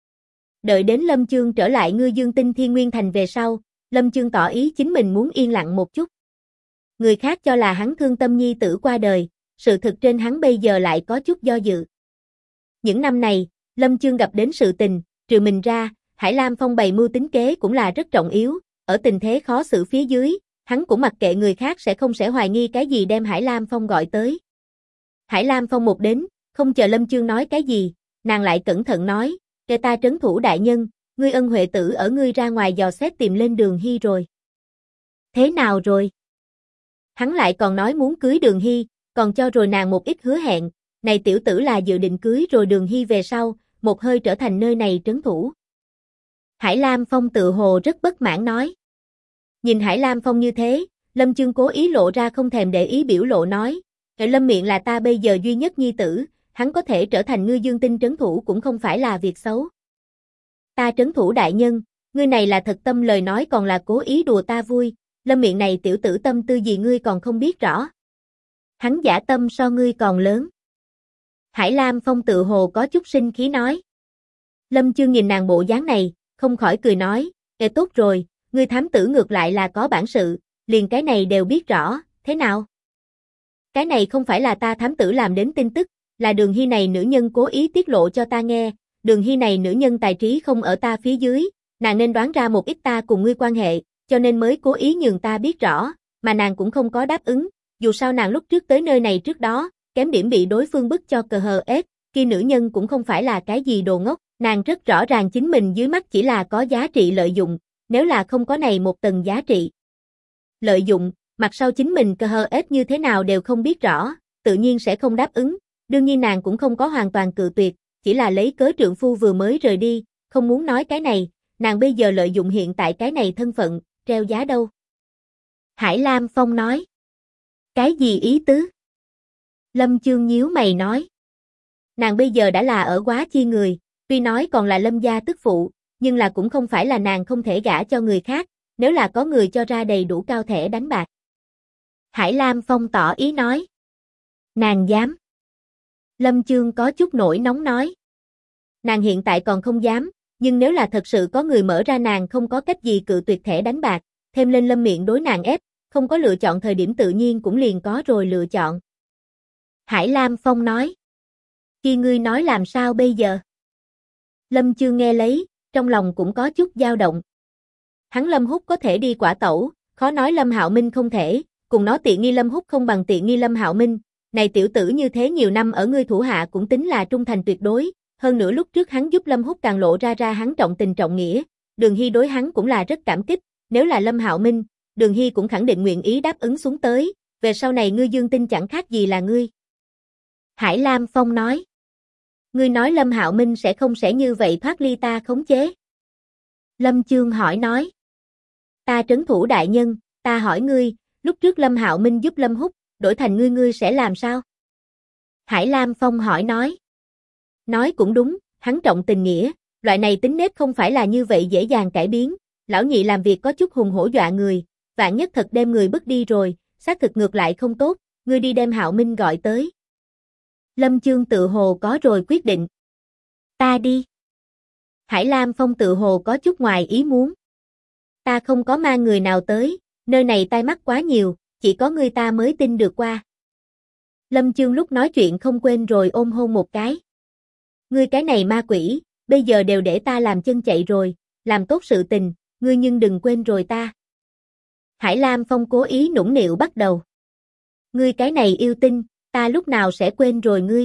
Đợi đến Lâm Chương trở lại Ngư Dương Tinh Thiên Nguyên Thành về sau, Lâm Chương tỏ ý chính mình muốn yên lặng một chút. Người khác cho là hắn thương tâm nhi tử qua đời, sự thực trên hắn bây giờ lại có chút do dự. Những năm này, Lâm Chương gặp đến sự tình, trừ mình ra, Hải Lam Phong bày mưu tính kế cũng là rất trọng yếu, ở tình thế khó xử phía dưới, hắn cũng mặc kệ người khác sẽ hoài nghi cái gì đem Hải Lam Phong gọi tới. Hải Lam Phong một đến, không chờ Lâm Chương nói cái gì, nàng lại cẩn thận nói, "Kẻ ta trấn thủ đại nhân, ngươi ân huệ tử ở ngươi ra ngoài dò xét tìm lên Đường Hy rồi." "Thế nào rồi?" Hắn lại còn nói muốn cưới Đường Hy, còn cho rồi nàng một ít hứa hẹn, này tiểu tử là dự định cưới rồi Đường Hy về sau, một hơi trở thành nơi này trấn thủ. Hải Lam Phong tự hồ rất bất mãn nói. Nhìn Hải Lam Phong như thế, Lâm Chương cố ý lộ ra không thèm để ý biểu lộ nói, Lâm miệng là ta bây giờ duy nhất nhi tử, hắn có thể trở thành Ngư Dương Tinh trấn thủ cũng không phải là việc xấu. Ta trấn thủ đại nhân, ngươi này là thật tâm lời nói còn là cố ý đùa ta vui, Lâm miệng này tiểu tử tâm tư gì ngươi còn không biết rõ. Hắn giả tâm so ngươi còn lớn. Hải Lam Phong tự hồ có chút sinh khí nói. Lâm Chương nhìn nàng bộ dáng này, không khỏi cười nói, tốt rồi, ngươi thám tử ngược lại là có bản sự, liền cái này đều biết rõ, thế nào? Cái này không phải là ta thám tử làm đến tin tức, là Đường Hy này nữ nhân cố ý tiết lộ cho ta nghe, Đường Hy này nữ nhân tài trí không ở ta phía dưới, nàng nên đoán ra một ít ta cùng ngươi quan hệ, cho nên mới cố ý nhường ta biết rõ, mà nàng cũng không có đáp ứng, dù sao nàng lúc trước tới nơi này trước đó, kém điểm bị đối phương bức cho cờ hờ ép, kia nữ nhân cũng không phải là cái gì đồ ngốc, Nàng rất rõ ràng chính mình dưới mắt chỉ là có giá trị lợi dụng, nếu là không có này một tầng giá trị lợi dụng, mặt sau chính mình cơ hơ ếch như thế nào đều không biết rõ, tự nhiên sẽ không đáp ứng, đương nhiên nàng cũng không có hoàn toàn cự tuyệt, chỉ là lấy cớ trượng phu vừa mới rời đi, không muốn nói cái này, nàng bây giờ lợi dụng hiện tại cái này thân phận, treo giá đâu. Hải Lam Phong nói. Cái gì ý tứ? Lâm Chương nhíu mày nói. Nàng bây giờ đã là ở Quá Chi người, tuy nói còn là Lâm gia tức phụ, nhưng là cũng không phải là nàng không thể gả cho người khác, nếu là có người cho ra đầy đủ cao thẻ đánh bạc. Hải Lam Phong tỏ ý nói. Nàng dám. Lâm Chương có chút nổi nóng nói. Nàng hiện tại còn không dám, nhưng nếu là thật sự có người mở ra nàng không có cách gì cự tuyệt thẻ đánh bạc, thêm lên Lâm miệng đối nàng ép, không có lựa chọn thời điểm tự nhiên cũng liền có rồi lựa chọn. Hải Lam Phong nói. Khi ngươi nói làm sao bây giờ? Lâm Chương nghe lấy, trong lòng cũng có chút dao động. Hắn Lâm Húc có thể đi quả tẩu, khó nói Lâm Hạo Minh không thể, cùng nó tiện nghi Lâm Húc không bằng tiện nghi Lâm Hạo Minh, này tiểu tử như thế nhiều năm ở ngươi thủ hạ cũng tính là trung thành tuyệt đối, hơn nữa lúc trước hắn giúp Lâm Húc càng lộ ra hắn trọng tình trọng nghĩa, Đường Hy đối hắn cũng là rất cảm kích, nếu là Lâm Hạo Minh, Đường Hy cũng khẳng định nguyện ý đáp ứng xuống tới, về sau này ngươi Dương Tinh chẳng khác gì là ngươi. Hải Lam Phong nói. Ngươi nói Lâm Hạo Minh sẽ không như vậy thoát ly ta khống chế. Lâm Chương hỏi nói. Ta trấn thủ đại nhân, ta hỏi ngươi, lúc trước Lâm Hạo Minh giúp Lâm Húc, đổi thành ngươi sẽ làm sao? Hải Lam Phong hỏi nói. Nói cũng đúng, hắn trọng tình nghĩa, loại này tính nết không phải là như vậy dễ dàng cải biến, lão nhị làm việc có chút hùng hổ dọa người, vạn nhất thật đem người bức đi rồi, xác thực ngược lại không tốt, ngươi đi đem Hạo Minh gọi tới. Lâm Chương tự hồ có rồi quyết định. Ta đi. Hải Lam Phong tự hồ có chút ngoài ý muốn. Ta không có mang người nào tới, nơi này tai mắt quá nhiều, chỉ có ngươi ta mới tin được qua. Lâm Chương lúc nói chuyện không quên rồi ôm hôn một cái. Ngươi cái này ma quỷ, bây giờ đều để ta làm chân chạy rồi, làm tốt sự tình, ngươi nhưng đừng quên rồi ta. Hải Lam Phong cố ý nũng nịu bắt đầu. Ngươi cái này yêu tinh, ta lúc nào sẽ quên rồi ngươi.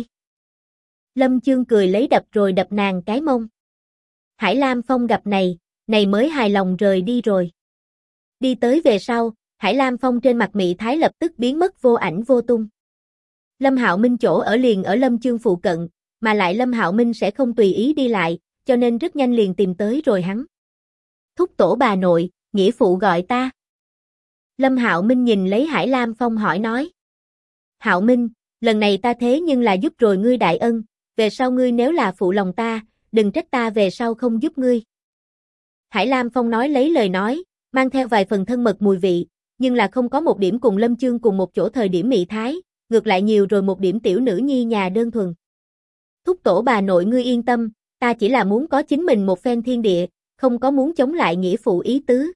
Lâm Chương cười lấy đập rồi đập nàng cái mông. Hải Lam Phong gặp này mới hài lòng rời đi rồi. Đi tới về sau, Hải Lam Phong trên mặt mị thái lập tức biến mất vô ảnh vô tung. Lâm Hạo Minh chỗ ở liền ở Lâm Chương phụ cận, mà lại Lâm Hạo Minh sẽ không tùy ý đi lại, cho nên rất nhanh liền tìm tới rồi hắn. Thúc tổ bà nội, nghĩa phụ gọi ta. Lâm Hạo Minh nhìn lấy Hải Lam Phong hỏi nói. Hạo Minh, lần này ta thế nhưng là giúp rồi ngươi đại ân, về sau ngươi nếu là phụ lòng ta, đừng trách ta về sau không giúp ngươi. Hải Lam Phong nói lấy lời nói, mang theo vài phần thân mật mùi vị, nhưng là không có một điểm cùng Lâm Chương cùng một chỗ thời điểm mị thái, ngược lại nhiều rồi một điểm tiểu nữ nhi nhà đơn thuần. Thúc tổ bà nội ngươi yên tâm, ta chỉ là muốn có chính mình một phen thiên địa, không có muốn chống lại nghĩa phụ ý tứ.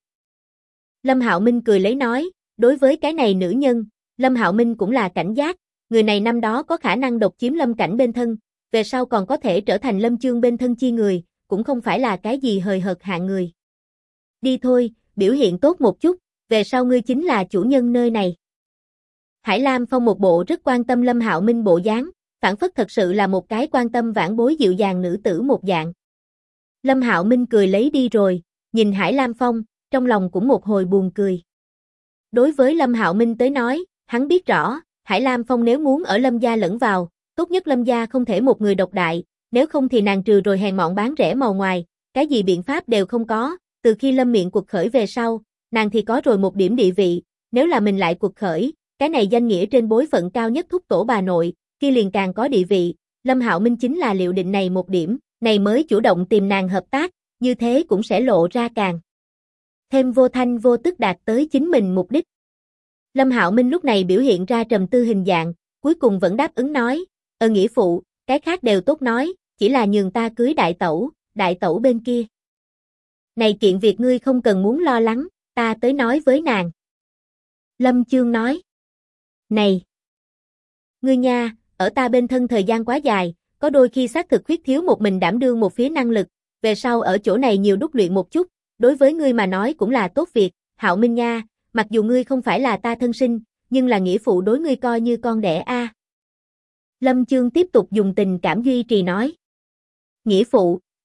Lâm Hạo Minh cười lấy nói, đối với cái này nữ nhân, Lâm Hạo Minh cũng là cảnh giác, người này năm đó có khả năng độc chiếm Lâm Cảnh bên thân, về sau còn có thể trở thành Lâm Chương bên thân chi người, cũng không phải là cái gì hời hợt hạng người. Đi thôi, biểu hiện tốt một chút, về sau ngươi chính là chủ nhân nơi này. Hải Lam Phong một bộ rất quan tâm Lâm Hạo Minh bộ dáng, phản phất thật sự là một cái quan tâm vãn bối dịu dàng nữ tử một dạng. Lâm Hạo Minh cười lấy đi rồi, nhìn Hải Lam Phong, trong lòng cũng một hồi buồn cười. Đối với Lâm Hạo Minh tới nói, hắn biết rõ, Hải Lam Phong nếu muốn ở Lâm gia lẫn vào, tốt nhất Lâm gia không thể một người độc đại, nếu không thì nàng trừ rồi hèn mọn bán rẻ màu ngoài, cái gì biện pháp đều không có, từ khi Lâm miệng cuộc khởi về sau, nàng thì có rồi một điểm địa vị, nếu là mình lại cuộc khởi, cái này danh nghĩa trên bối phận cao nhất thúc tổ bà nội, kia liền càng có địa vị, Lâm Hạo Minh chính là liệu định này một điểm, này mới chủ động tìm nàng hợp tác, như thế cũng sẽ lộ ra càng thêm vô thanh vô tức đạt tới chính mình mục đích. Lâm Hạo Minh lúc này biểu hiện ra trầm tư hình dạng, cuối cùng vẫn đáp ứng nói, nghĩa phụ, cái khác đều tốt nói, chỉ là nhường ta cưới đại tẩu bên kia. Này kiện việc ngươi không cần muốn lo lắng, ta tới nói với nàng. Lâm Chương nói, này, ngươi nha, ở ta bên thân thời gian quá dài, có đôi khi xác thực khuyết thiếu một mình đảm đương một phía năng lực, về sau ở chỗ này nhiều đúc luyện một chút, đối với ngươi mà nói cũng là tốt việc, Hạo Minh nha, mặc dù ngươi không phải là ta thân sinh, nhưng là nghĩa phụ đối ngươi coi như con đẻ a. Lâm Chương tiếp tục dùng tình cảm duy trì nói. Nghĩa phụ,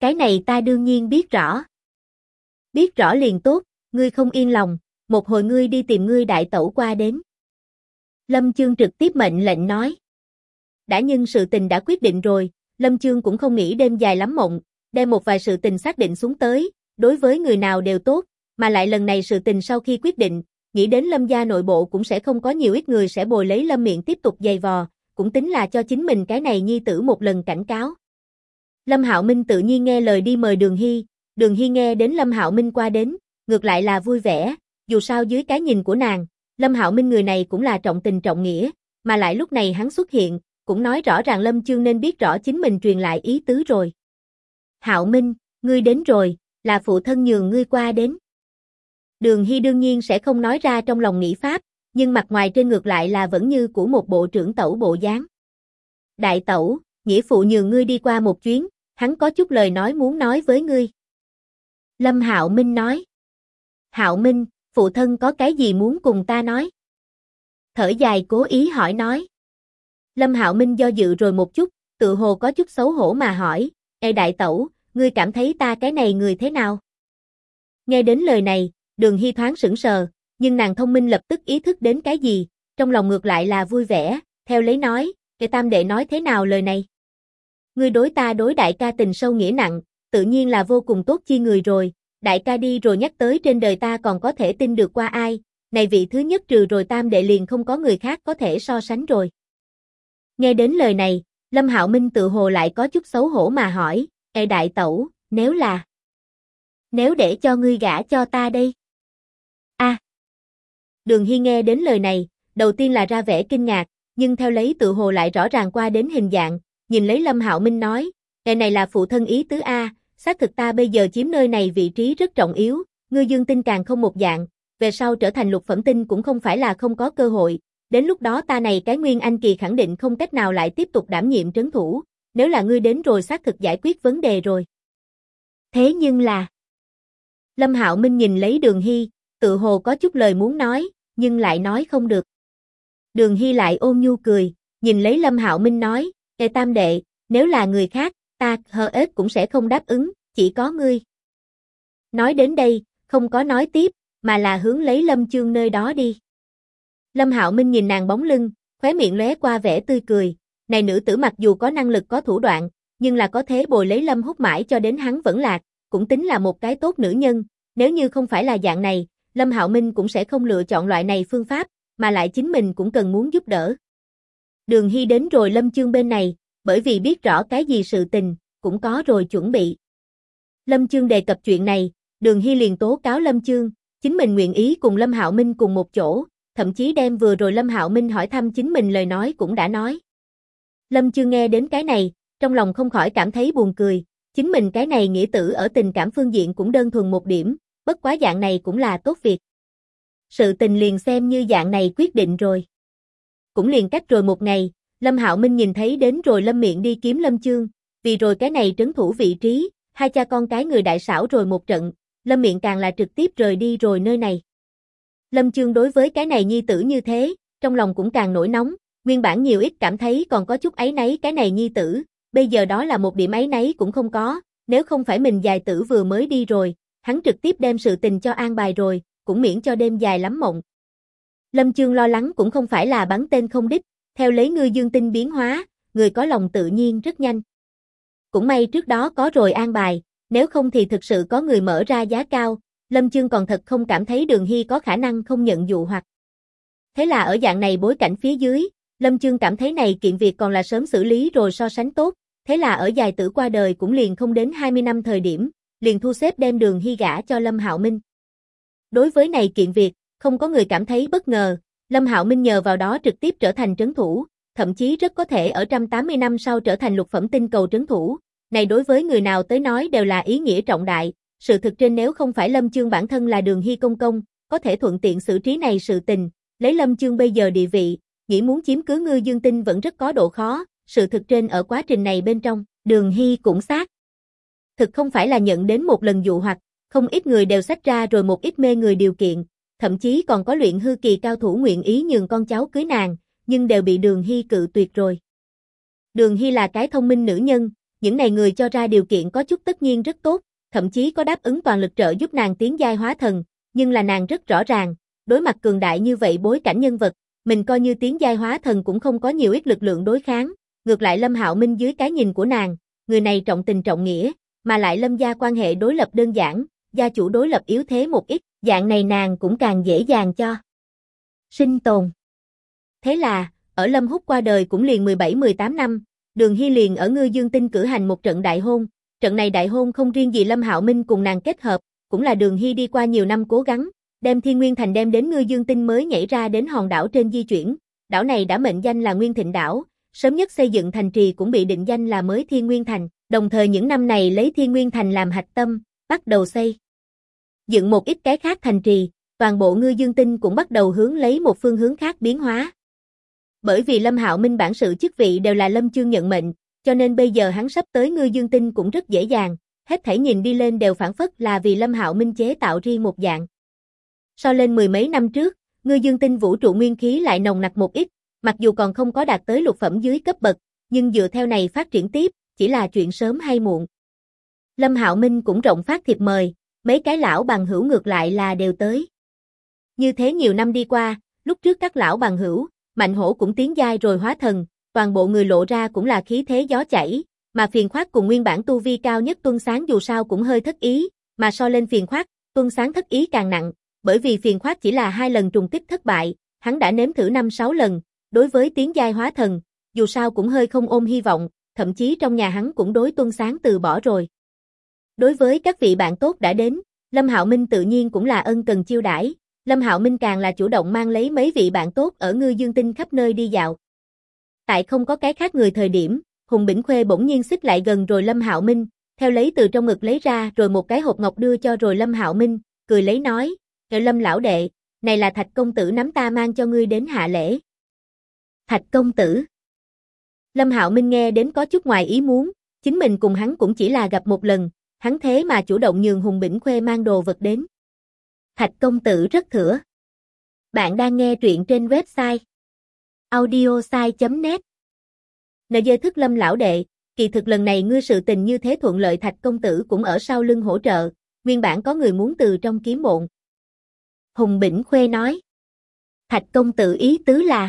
Cái này ta đương nhiên biết rõ. Biết rõ liền tốt, ngươi không yên lòng, một hồi ngươi đi tìm ngươi đại tẩu qua đến. Lâm Chương trực tiếp mệnh lệnh nói. Đã nhưng sự tình đã quyết định rồi, Lâm Chương cũng không nghĩ đêm dài lắm mộng, đem một vài sự tình xác định xuống tới, đối với người nào đều tốt, mà lại lần này sự tình sau khi quyết định, nghĩ đến Lâm gia nội bộ cũng sẽ không có nhiều ít người sẽ bồi lấy Lâm miệng tiếp tục giày vò, cũng tính là cho chính mình cái này nhi tử một lần cảnh cáo. Lâm Hạo Minh tự nhiên nghe lời đi mời Đường Hy nghe đến Lâm Hạo Minh qua đến, ngược lại là vui vẻ, dù sao dưới cái nhìn của nàng, Lâm Hạo Minh người này cũng là trọng tình trọng nghĩa, mà lại lúc này hắn xuất hiện, cũng nói rõ ràng Lâm Chương nên biết rõ chính mình truyền lại ý tứ rồi. Hạo Minh, ngươi đến rồi, là phụ thân nhường ngươi qua đến. Đường Hy đương nhiên sẽ không nói ra trong lòng nghĩ pháp, nhưng mặt ngoài trên ngược lại là vẫn như của một bộ trưởng tẩu bộ dáng. Đại tẩu, nghĩa phụ nhường ngươi đi qua một chuyến, hắn có chút lời nói muốn nói với ngươi. Lâm Hạo Minh nói. Hạo Minh, phụ thân có cái gì muốn cùng ta nói? Thở dài cố ý hỏi nói. Lâm Hạo Minh do dự rồi một chút, tự hồ có chút xấu hổ mà hỏi, Ê đại tẩu, ngươi cảm thấy ta cái này người thế nào? Nghe đến lời này, Đường Hy thoáng sững sờ, nhưng nàng thông minh lập tức ý thức đến cái gì, trong lòng ngược lại là vui vẻ, theo lấy nói, cái tam đệ nói thế nào lời này? Ngươi đối ta đối đại ca tình sâu nghĩa nặng, tự nhiên là vô cùng tốt chi người rồi, đại ca đi rồi nhắc tới trên đời ta còn có thể tin được qua ai, này vị thứ nhất trừ rồi tam đệ liền không có người khác có thể so sánh rồi. Nghe đến lời này, Lâm Hạo Minh tự hồ lại có chút xấu hổ mà hỏi, Ê đại tẩu, nếu để cho ngươi gả cho ta đây? Đường Hy nghe đến lời này, đầu tiên là ra vẻ kinh ngạc, nhưng theo lấy tự hồ lại rõ ràng qua đến hình dạng, nhìn lấy Lâm Hạo Minh nói, Ê này là phụ thân ý tứ A, xác thực ta bây giờ chiếm nơi này vị trí rất trọng yếu, ngươi dương tinh càng không một dạng, về sau trở thành lục phẩm tinh cũng không phải là không có cơ hội, đến lúc đó ta này cái Nguyên Anh kỳ khẳng định không cách nào lại tiếp tục đảm nhiệm trấn thủ, nếu là ngươi đến rồi xác thực giải quyết vấn đề rồi. Thế nhưng là... Lâm Hạo Minh nhìn lấy Đường Hy, tự hồ có chút lời muốn nói, nhưng lại nói không được. Đường Hy lại ôn nhu cười, nhìn lấy Lâm Hạo Minh nói, Ê tam đệ, nếu là người khác, ta hờ ết cũng sẽ không đáp ứng, chỉ có ngươi. Nói đến đây, không có nói tiếp, mà là hướng lấy Lâm Chương nơi đó đi. Lâm Hạo Minh nhìn nàng bóng lưng, khóe miệng lóe qua vẻ tươi cười, này nữ tử mặc dù có năng lực có thủ đoạn, nhưng là có thế bồi lấy Lâm Húc mãi cho đến hắn vẫn lạc, cũng tính là một cái tốt nữ nhân, nếu như không phải là dạng này, Lâm Hạo Minh cũng sẽ không lựa chọn loại này phương pháp, mà lại chính mình cũng cần muốn giúp đỡ. Đường Hy đến rồi Lâm Chương bên này, bởi vì biết rõ cái gì sự tình, cũng có rồi chuẩn bị. Lâm Chương đề cập chuyện này, Đường Hy liền tố cáo Lâm Chương, chính mình nguyện ý cùng Lâm Hạo Minh cùng một chỗ, thậm chí đem vừa rồi Lâm Hạo Minh hỏi thăm chính mình lời nói cũng đã nói. Lâm Chương nghe đến cái này, trong lòng không khỏi cảm thấy buồn cười, chính mình cái này nghĩa tử ở tình cảm phương diện cũng đơn thuần một điểm, bất quá dạng này cũng là tốt việc. Sự tình liền xem như dạng này quyết định rồi. Cũng liền cách rồi một ngày, Lâm Hạo Minh nhìn thấy đến rồi Lâm Miện đi kiếm Lâm Chương, vì rồi cái này trấn thủ vị trí, hai cha con cái người đại xảo rồi một trận, Lâm Miện càng là trực tiếp rời đi rồi nơi này. Lâm Chương đối với cái này nhi tử như thế, trong lòng cũng càng nổi nóng, nguyên bản nhiều ít cảm thấy còn có chút áy náy cái này nhi tử, bây giờ đó là một điểm áy náy cũng không có, nếu không phải mình dài tử vừa mới đi rồi, hắn trực tiếp đem sự tình cho an bài rồi, cũng miễn cho đêm dài lắm mộng. Lâm Chương lo lắng cũng không phải là bắn tên không đích, theo lấy ngươi dương tinh biến hóa, người có lòng tự nhiên rất nhanh. Cũng may trước đó có rồi an bài, nếu không thì thực sự có người mở ra giá cao, Lâm Chương còn thật không cảm thấy Đường Hy có khả năng không nhận dụ hoặc. Thế là ở dạng này bối cảnh phía dưới, Lâm Chương cảm thấy này kiện việc còn là sớm xử lý rồi so sánh tốt, thế là ở dài tử qua đời cũng liền không đến 20 năm thời điểm, liền thu xếp đem Đường Hy gả cho Lâm Hạo Minh. Đối với này kiện việc, không có người cảm thấy bất ngờ, Lâm Hạo Minh nhờ vào đó trực tiếp trở thành trấn thủ, thậm chí rất có thể ở 180 năm sau trở thành lục phẩm tinh cầu trấn thủ, này đối với người nào tới nói đều là ý nghĩa trọng đại, sự thực trên nếu không phải Lâm Chương bản thân là Đường Hy công công, có thể thuận tiện xử trí này sự tình, lấy Lâm Chương bây giờ địa vị, nghĩ muốn chiếm cứ ngư dương tinh vẫn rất có độ khó, sự thực trên ở quá trình này bên trong, Đường Hy cũng xác. Thực không phải là nhận đến một lần dụ hoặc, không ít người đều xách ra rồi một ít mê người điều kiện, thậm chí còn có luyện hư kỳ cao thủ nguyện ý nhường con cháu cưới nàng, nhưng đều bị Đường Hy cự tuyệt rồi. Đường Hy là cái thông minh nữ nhân, những này người cho ra điều kiện có chút tất nhiên rất tốt, thậm chí có đáp ứng toàn lực trợ giúp nàng tiến giai hóa thần, nhưng là nàng rất rõ ràng, đối mặt cường đại như vậy bối cảnh nhân vật, mình coi như tiến giai hóa thần cũng không có nhiều ít lực lượng đối kháng, ngược lại Lâm Hạo Minh dưới cái nhìn của nàng, người này trọng tình trọng nghĩa, mà lại Lâm gia quan hệ đối lập đơn giản, gia chủ đối lập yếu thế một ít, dạng này nàng cũng càng dễ dàng cho sinh tồn. Thế là, ở Lâm Húc qua đời cũng liền 17-18 năm, Đường Hy liền ở Ngư Dương Tinh cử hành một trận đại hôn, trận này đại hôn không riêng gì Lâm Hạo Minh cùng nàng kết hợp, cũng là Đường Hy đi qua nhiều năm cố gắng, đem Thiên Nguyên Thành đem đến Ngư Dương Tinh mới nhảy ra đến hòn đảo trên di chuyển, đảo này đã mệnh danh là Nguyên Thịnh đảo, sớm nhất xây dựng thành trì cũng bị định danh là mới Thiên Nguyên Thành, đồng thời những năm này lấy Thiên Nguyên Thành làm hạch tâm, bắt đầu xây dựng một ít cái khác thành trì, toàn bộ Ngư Dương Tinh cũng bắt đầu hướng lấy một phương hướng khác biến hóa. Bởi vì Lâm Hạo Minh bản sự chức vị đều là Lâm Chương nhận mệnh, cho nên bây giờ hắn sắp tới Ngư Dương Tinh cũng rất dễ dàng, hết thảy nhìn đi lên đều phản phất là vì Lâm Hạo Minh chế tạo riêng một dạng. So lên mười mấy năm trước, Ngư Dương Tinh vũ trụ nguyên khí lại nồng nặc một ít, mặc dù còn không có đạt tới lục phẩm dưới cấp bậc, nhưng dựa theo này phát triển tiếp, chỉ là chuyện sớm hay muộn. Lâm Hạo Minh cũng rộng phát thiệp mời, mấy cái lão bằng hữu ngược lại là đều tới. Như thế nhiều năm đi qua, lúc trước các lão bằng hữu, Mạnh Hổ cũng tiến giai rồi hóa thần, toàn bộ người lộ ra cũng là khí thế gió chảy, mà Phiền Khoát cùng nguyên bản tu vi cao nhất Tuân Sáng dù sao cũng hơi thất ý, mà so lên Phiền Khoát, Tuân Sáng thất ý càng nặng, bởi vì Phiền Khoát chỉ là 2 lần trùng kích thất bại, hắn đã nếm thử 5-6 lần, đối với tiến giai hóa thần, dù sao cũng hơi không ôm hy vọng, thậm chí trong nhà hắn cũng đối Tuân Sáng từ bỏ rồi. Đối với các vị bạn tốt đã đến, Lâm Hạo Minh tự nhiên cũng là ân cần chiêu đãi, Lâm Hạo Minh càng là chủ động mang lấy mấy vị bạn tốt ở Ngư Dương Tinh khắp nơi đi dạo. Tại không có cái khác người thời điểm, Hùng Bỉnh Khuê bỗng nhiên xích lại gần rồi Lâm Hạo Minh, theo lấy từ trong ngực lấy ra rồi một cái hộp ngọc đưa cho rồi Lâm Hạo Minh, cười lấy nói, Lâm lão đệ, này là Thạch công tử nắm ta mang cho ngươi đến hạ lễ. Thạch công tử. Lâm Hạo Minh nghe đến có chút ngoài ý muốn, chính mình cùng hắn cũng chỉ là gặp một lần, hắn thế mà chủ động nhường Hùng Bỉnh Khuê mang đồ vật đến. Thạch công tử rất thửa. Bạn đang nghe truyện trên website audiosai.net. NG thức Lâm lão đệ, kỳ thực lần này ngươi sự tình như thế thuận lợi, Thạch công tử cũng ở sau lưng hỗ trợ, nguyên bản có người muốn từ trong kiếm bộn. Hùng Bỉnh Khuê nói. Thạch công tử ý tứ là?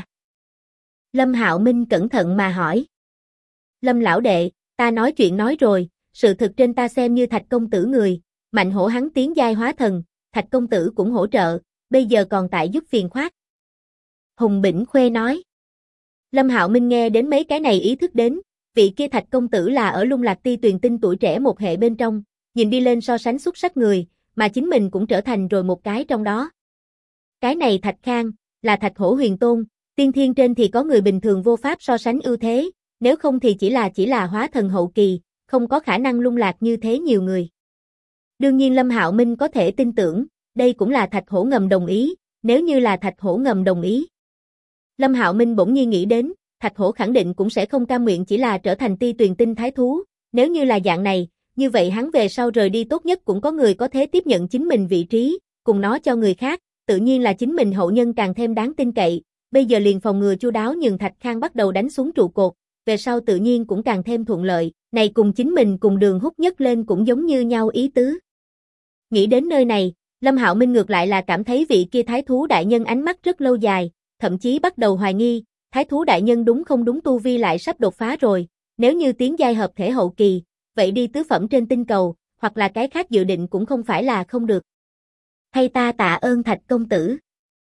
Lâm Hạo Minh cẩn thận mà hỏi. Lâm lão đệ, ta nói chuyện nói rồi, sự thực trên ta xem như Thạch công tử người, Mạnh Hổ hắn tiến giai hóa thần, Thạch công tử cũng hỗ trợ, bây giờ còn tại giúp Phiền Khoát. Hùng Bỉnh Khuê nói. Lâm Hạo Minh nghe đến mấy cái này ý thức đến, vị kia Thạch công tử là ở Lung Lạc Ti Tuyền Tinh tuổi trẻ một hệ bên trong, nhìn đi lên so sánh xuất sắc người, mà chính mình cũng trở thành rồi một cái trong đó. Cái này Thạch Khang, là Thạch Hổ huyền tôn, tiên thiên trên thì có người bình thường vô pháp so sánh ưu thế, nếu không thì chỉ là hóa thần hậu kỳ, không có khả năng lung lạc như thế nhiều người. Đương nhiên Lâm Hạo Minh có thể tin tưởng, đây cũng là Thạch Hổ ngầm đồng ý, nếu như là Thạch Hổ ngầm đồng ý. Lâm Hạo Minh bỗng nhiên nghĩ đến, Thạch Hổ khẳng định cũng sẽ không cam nguyện chỉ là trở thành Ti Tuyền Tinh thái thú, nếu như là dạng này, như vậy hắn về sau rời đi tốt nhất cũng có người có thể tiếp nhận chính mình vị trí, cùng nó cho người khác, tự nhiên là chính mình hậu nhân càng thêm đáng tin cậy, bây giờ liền phòng ngừa chu đáo nhường Thạch Khang bắt đầu đánh xuống trụ cột, về sau tự nhiên cũng càng thêm thuận lợi, này cùng chính mình cùng Đường Húc nhất lên cũng giống như nhau ý tứ. Nghĩ đến nơi này, Lâm Hạo Minh ngược lại là cảm thấy vị kia thái thú đại nhân ánh mắt rất lâu dài, thậm chí bắt đầu hoài nghi, thái thú đại nhân đúng không đúng tu vi lại sắp đột phá rồi, nếu như tiến giai hợp thể hậu kỳ, vậy đi tứ phẩm trên tinh cầu, hoặc là cái khác dự định cũng không phải là không được. Hay ta tạ ơn Thạch công tử.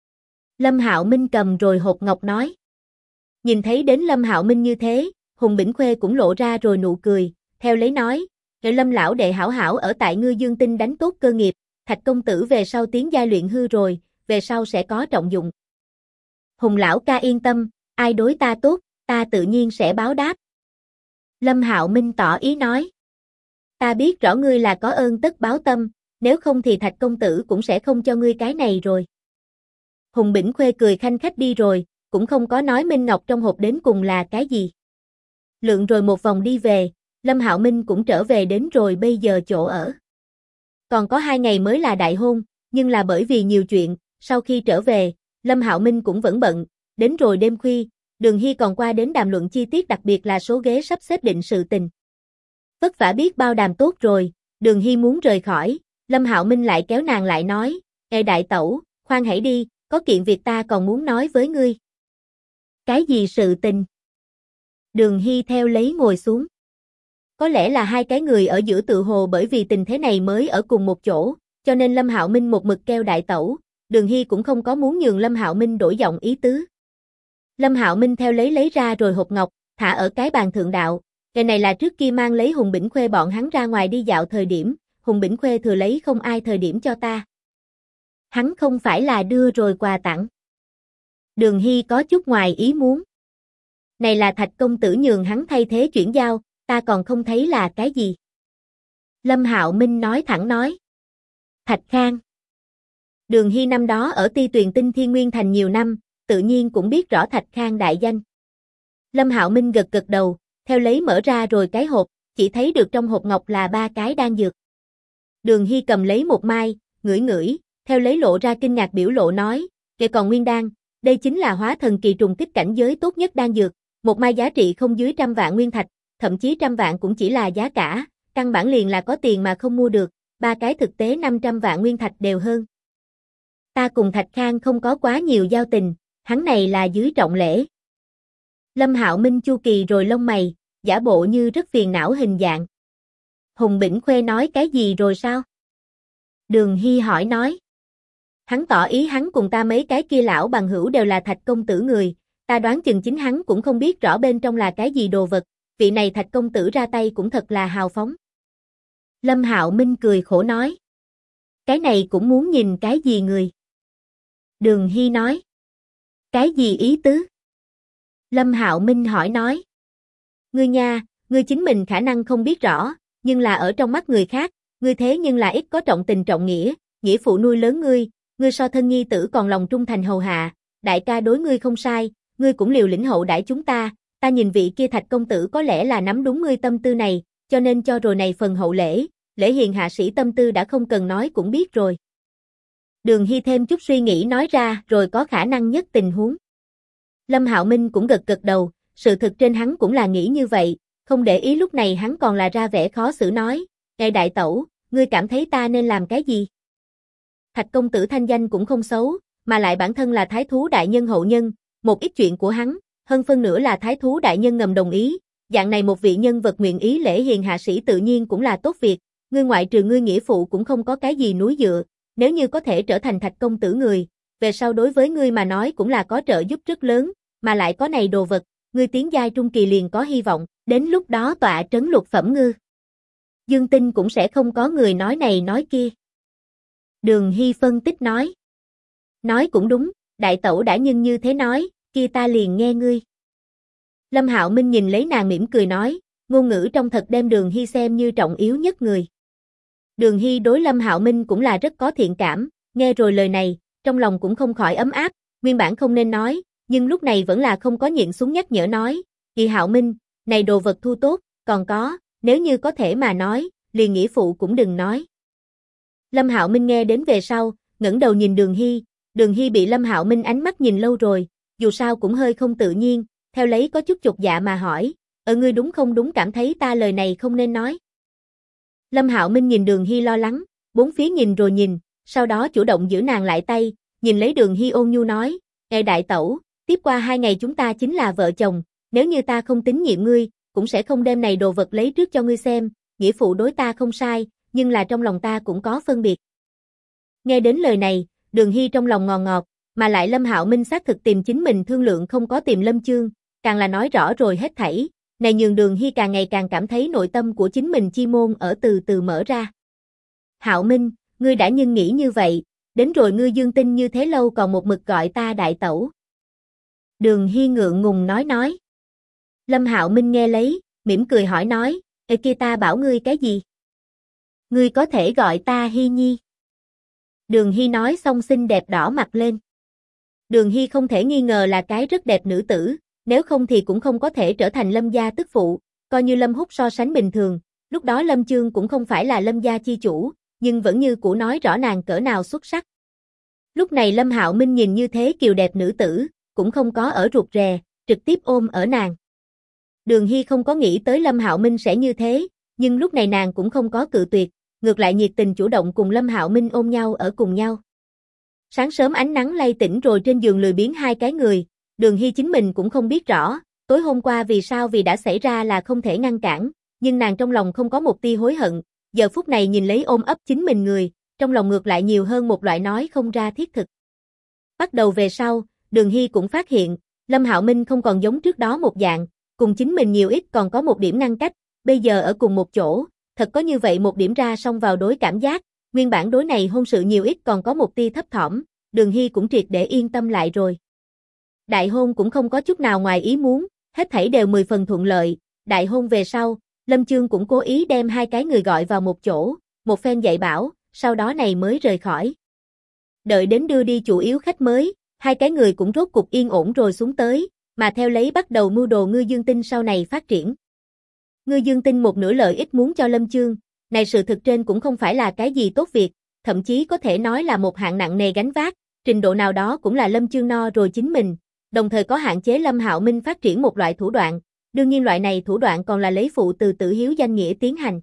Lâm Hạo Minh cầm rồi hộp ngọc nói. Nhìn thấy đến Lâm Hạo Minh như thế, Hùng Bỉnh Khuê cũng lộ ra rồi nụ cười, theo lấy nói, Lâm lão đệ hảo hảo ở tại Ngư Dương Tinh đánh tốt cơ nghiệp, Thạch công tử về sau tiến giai luyện hư rồi, về sau sẽ có trọng dụng. Hùng lão ca yên tâm, ai đối ta tốt, ta tự nhiên sẽ báo đáp. Lâm Hạo Minh tỏ ý nói. Ta biết rõ ngươi là có ơn tất báo tâm, nếu không thì Thạch công tử cũng sẽ không cho ngươi cái này rồi. Hùng Bỉnh Khuê cười khanh khách đi rồi, cũng không có nói Minh Ngọc trong hộp đến cùng là cái gì. Lượn rồi một vòng đi về, Lâm Hạo Minh cũng trở về đến rồi bây giờ chỗ ở. Còn có 2 ngày mới là đại hôn, nhưng là bởi vì nhiều chuyện, sau khi trở về, Lâm Hạo Minh cũng vẫn bận, đến rồi đêm khuya, Đường Hy còn qua đến đàm luận chi tiết đặc biệt là số ghế sắp xếp định sự tình. Vất vả biết bao đàm tốt rồi, Đường Hy muốn rời khỏi, Lâm Hạo Minh lại kéo nàng lại nói, Ê đại tẩu, khoan hãy đi, có kiện việc ta còn muốn nói với ngươi. Cái gì sự tình? Đường Hy theo lấy ngồi xuống. Có lẽ là hai cái người ở giữa tự hồ bởi vì tình thế này mới ở cùng một chỗ, cho nên Lâm Hạo Minh một mực kêu đại tẩu, Đường Hy cũng không có muốn nhường Lâm Hạo Minh đổi giọng ý tứ. Lâm Hạo Minh theo lấy ra rồi hộp ngọc, thả ở cái bàn thượng đạo, cái này là trước kia mang lấy Hùng Bỉnh Khuê bọn hắn ra ngoài đi dạo thời điểm, Hùng Bỉnh Khuê thừa lấy không ai thời điểm cho ta. Hắn không phải là đưa rồi quà tặng. Đường Hy có chút ngoài ý muốn. Này là Thạch công tử nhường hắn thay thế chuyển giao, ta còn không thấy là cái gì. Lâm Hạo Minh nói thẳng nói. Thạch Khang. Đường Hy năm đó ở Ti Tuyền Tinh Thiên Nguyên Thành nhiều năm, tự nhiên cũng biết rõ Thạch Khang đại danh. Lâm Hạo Minh gật gật đầu, theo lấy mở ra rồi cái hộp, chỉ thấy được trong hộp ngọc là 3 cái đan dược. Đường Hy cầm lấy một mai, ngửi ngửi, theo lấy lộ ra kinh ngạc biểu lộ nói, kể còn nguyên đan, đây chính là hóa thần kỳ trùng kích cảnh giới tốt nhất đan dược, một mai giá trị không dưới 100 vạn nguyên thạch, thậm chí 100 vạn cũng chỉ là giá cả, căn bản liền là có tiền mà không mua được, 3 cái thực tế 500 vạn nguyên thạch đều hơn. Ta cùng Thạch Khang không có quá nhiều giao tình, hắn này là dưới trọng lễ. Lâm Hạo Minh chu kỳ rồi lông mày, giả bộ như rất phiền não hình dạng. Hùng Bỉnh Khuê nói cái gì rồi sao? Đường Hy hỏi nói. Hắn tỏ ý hắn cùng ta mấy cái kia lão bằng hữu đều là Thạch công tử người, ta đoán chừng chính hắn cũng không biết rõ bên trong là cái gì đồ vật, vị này Thạch công tử ra tay cũng thật là hào phóng. Lâm Hạo Minh cười khổ nói. Cái này cũng muốn nhìn cái gì người? Đường Hy nói. Cái gì ý tứ? Lâm Hạo Minh hỏi nói. Ngươi nha, ngươi chính mình khả năng không biết rõ, nhưng là ở trong mắt người khác, ngươi thế nhưng là ít có trọng tình trọng nghĩa, nghĩa phụ nuôi lớn ngươi so thân nhi tử còn lòng trung thành hầu hạ, đại ca đối ngươi không sai, ngươi cũng liều lĩnh hậu đãi chúng ta nhìn vị kia Thạch công tử có lẽ là nắm đúng ngươi tâm tư này, cho nên cho rồi này phần hậu lễ, lễ hiền hạ sĩ tâm tư đã không cần nói cũng biết rồi. Đường Hy thêm chút suy nghĩ nói ra rồi có khả năng nhất tình huống. Lâm Hạo Minh cũng gật gật đầu, sự thực trên hắn cũng là nghĩ như vậy, không để ý lúc này hắn còn là ra vẻ khó xử nói, Ngài đại tẩu, ngươi cảm thấy ta nên làm cái gì? Thạch công tử thanh danh cũng không xấu, mà lại bản thân là thái thú đại nhân hậu nhân, một ít chuyện của hắn, hơn phân nửa là thái thú đại nhân ngầm đồng ý, dạng này một vị nhân vật nguyện ý lễ hiền hạ sĩ tự nhiên cũng là tốt việc, ngươi ngoại trừ ngươi nghĩa phụ cũng không có cái gì núi dựa, nếu như có thể trở thành Thạch công tử người, về sau đối với ngươi mà nói cũng là có trợ giúp rất lớn, mà lại có này đồ vật, ngươi tiến giai trung kỳ liền có hy vọng, đến lúc đó tọa trấn lục phẩm ngư. Dương Tinh cũng sẽ không có người nói này nói kia. Đường Hy phân tích nói. Nói cũng đúng, đại tẩu đã nhưng như thế nói, kia ta liền nghe ngươi. Lâm Hạo Minh nhìn lấy nàng mỉm cười nói, ngôn ngữ trong thật đem Đường Hy xem như trọng yếu nhất người. Đường Hy đối Lâm Hạo Minh cũng là rất có thiện cảm, nghe rồi lời này, trong lòng cũng không khỏi ấm áp, nguyên bản không nên nói, nhưng lúc này vẫn là không có nhịn xuống nhắc nhở nói, Kỳ Hạo Minh, này đồ vật thu tốt, còn có, nếu như có thể mà nói, liền nghĩa phụ cũng đừng nói. Lâm Hạo Minh nghe đến về sau, ngẩng đầu nhìn Đường Hy bị Lâm Hạo Minh ánh mắt nhìn lâu rồi, dù sao cũng hơi không tự nhiên, theo lấy có chút chột dạ mà hỏi, ngươi đúng không đúng cảm thấy ta lời này không nên nói. Lâm Hạo Minh nhìn Đường Hy lo lắng, bốn phía nhìn rồi nhìn, sau đó chủ động giữ nàng lại tay, nhìn lấy Đường Hy ôn nhu nói, Ngài đại tẩu, tiếp qua 2 ngày chúng ta chính là vợ chồng, nếu như ta không tín nhiệm ngươi, cũng sẽ không đem này đồ vật lấy trước cho ngươi xem, nghĩa phụ đối ta không sai, nhưng là trong lòng ta cũng có phân biệt. Nghe đến lời này, Đường Hy trong lòng ngọt ngọt, mà lại Lâm Hạo Minh xác thực tìm chính mình thương lượng không có tìm Lâm Chương, càng là nói rõ rồi hết thảy, này nhường Đường Hy càng ngày càng cảm thấy nội tâm của chính mình chi môn ở từ từ mở ra. Hạo Minh, ngươi đã nhưng nghĩ như vậy, đến rồi ngươi Dương Tinh như thế lâu còn một mực gọi ta đại tẩu. Đường Hy ngượng ngùng nói. Lâm Hạo Minh nghe lấy, mỉm cười hỏi nói, kia ta bảo ngươi cái gì? Ngươi có thể gọi ta Hy Nhi. Đường Hy nói xong xinh đẹp đỏ mặt lên. Đường Hy không thể nghi ngờ là cái rất đẹp nữ tử, nếu không thì cũng không có thể trở thành Lâm gia tức phụ, coi như Lâm Húc so sánh bình thường, lúc đó Lâm Chương cũng không phải là Lâm gia chi chủ, nhưng vẫn như cũ nói rõ nàng cỡ nào xuất sắc. Lúc này Lâm Hạo Minh nhìn như thế kiều đẹp nữ tử, cũng không có ở rụt rè, trực tiếp ôm ở nàng. Đường Hy không có nghĩ tới Lâm Hạo Minh sẽ như thế, nhưng lúc này nàng cũng không có cự tuyệt, ngược lại nhiệt tình chủ động cùng Lâm Hạo Minh ôm nhau ở cùng nhau. Sáng sớm ánh nắng lay tỉnh rồi trên giường lười biếng hai cái người, Đường Hy chính mình cũng không biết rõ, tối hôm qua vì đã xảy ra là không thể ngăn cản, nhưng nàng trong lòng không có một tia hối hận, giờ phút này nhìn lấy ôm ấp chính mình người, trong lòng ngược lại nhiều hơn một loại nói không ra thiết thực. Bắt đầu về sau, Đường Hy cũng phát hiện, Lâm Hạo Minh không còn giống trước đó một dạng, cùng chính mình nhiều ít còn có một điểm ngăn cách, bây giờ ở cùng một chỗ, thật có như vậy một điểm ra song vào đối cảm giác, nguyên bản đối này hôn sự nhiều ít còn có một tia thấp thỏm, Đường Hy cũng triệt để yên tâm lại rồi. Đại hôn cũng không có chút nào ngoài ý muốn, hết thảy đều 10 phần thuận lợi, đại hôn về sau, Lâm Chương cũng cố ý đem hai cái người gọi vào một chỗ, một phen dạy bảo, sau đó này mới rời khỏi. Đợi đến đưa đi chủ yếu khách mới, hai cái người cũng rốt cục yên ổn rồi xuống tới, mà theo lấy bắt đầu mưu đồ Ngư Dương Tinh sau này phát triển. Ngư Dương Tinh một nửa lợi ích muốn cho Lâm Chương, này sự thực trên cũng không phải là cái gì tốt việc, thậm chí có thể nói là một hạng nặng nề gánh vác, trình độ nào đó cũng là Lâm Chương no rồi chính mình, đồng thời có hạn chế Lâm Hạo Minh phát triển một loại thủ đoạn, đương nhiên loại này thủ đoạn còn là lấy phụ từ Tử Hiếu danh nghĩa tiến hành.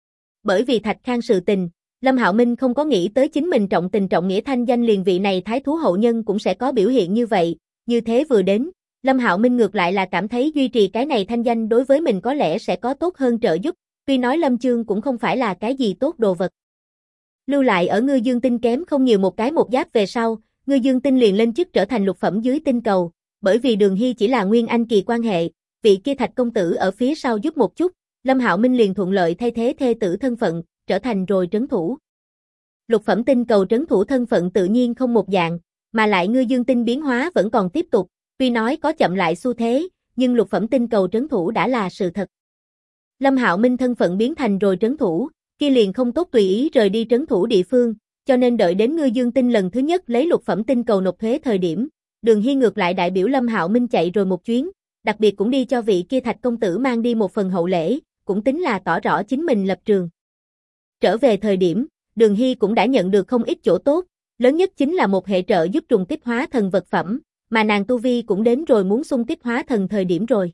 Bởi vì Thạch Khang sự tình, Lâm Hạo Minh không có nghĩ tới chính mình trọng tình trọng nghĩa thanh danh liền vị này thái thú hậu nhân cũng sẽ có biểu hiện như vậy, như thế vừa đến, Lâm Hạo Minh ngược lại là cảm thấy duy trì cái này thanh danh đối với mình có lẽ sẽ có tốt hơn trợ giúp, tuy nói Lâm Chương cũng không phải là cái gì tốt đồ vật. Lưu lại ở Ngư Dương Tinh kém không nhiều một cái một giáp về sau, Ngư Dương Tinh liền lên chức trở thành lục phẩm dưới tinh cầu, bởi vì Đường Hy chỉ là nguyên anh kỳ quan hệ, vị kia Thạch công tử ở phía sau giúp một chút, Lâm Hạo Minh liền thuận lợi thay thế thê tử thân phận, trở thành rồi trấn thủ. Lục phẩm tinh cầu trấn thủ thân phận tự nhiên không một dạng, mà lại Ngư Dương Tinh biến hóa vẫn còn tiếp tục, tuy nói có chậm lại xu thế, nhưng lục phẩm tinh cầu trấn thủ đã là sự thật. Lâm Hạo Minh thân phận biến thành rồi trấn thủ, kia liền không tốt tùy ý rời đi trấn thủ địa phương, cho nên đợi đến Ngư Dương Tinh lần thứ nhất lấy lục phẩm tinh cầu nộp thuế thời điểm, Đường Hy ngược lại đại biểu Lâm Hạo Minh chạy rồi một chuyến, đặc biệt cũng đi cho vị kia Thạch công tử mang đi một phần hậu lễ, cũng tính là tỏ rõ chính mình lập trường. Trở về thời điểm, Đường Hy cũng đã nhận được không ít chỗ tốt, lớn nhất chính là một hệ trợ giúp trùng kích hóa thần vật phẩm, mà nàng tu vi cũng đến rồi muốn xung kích hóa thần thời điểm rồi.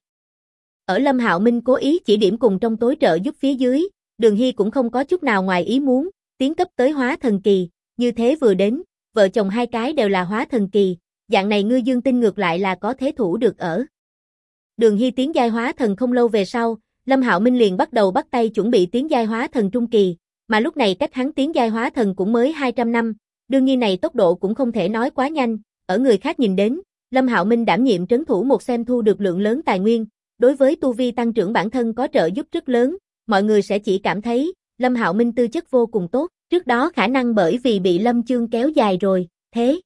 Ở Lâm Hạo Minh cố ý chỉ điểm cùng trong tối trợ giúp phía dưới, Đường Hy cũng không có chút nào ngoài ý muốn, tiến cấp tới hóa thần kỳ, như thế vừa đến, vợ chồng hai cái đều là hóa thần kỳ, dạng này Ngư Dương Tinh ngược lại là có thế thủ được ở. Đường Hy tiến giai hóa thần không lâu về sau, Lâm Hạo Minh liền bắt đầu bắt tay chuẩn bị tiến giai hóa thần trung kỳ, mà lúc này cách hắn tiến giai hóa thần cũng mới 200 năm, đương nhiên này tốc độ cũng không thể nói quá nhanh, ở người khác nhìn đến, Lâm Hạo Minh đảm nhiệm trấn thủ một xem thu được lượng lớn tài nguyên, đối với tu vi tăng trưởng bản thân có trợ giúp rất lớn, mọi người sẽ chỉ cảm thấy, Lâm Hạo Minh tư chất vô cùng tốt, trước đó khả năng bởi vì bị Lâm Chương kéo dài rồi, thế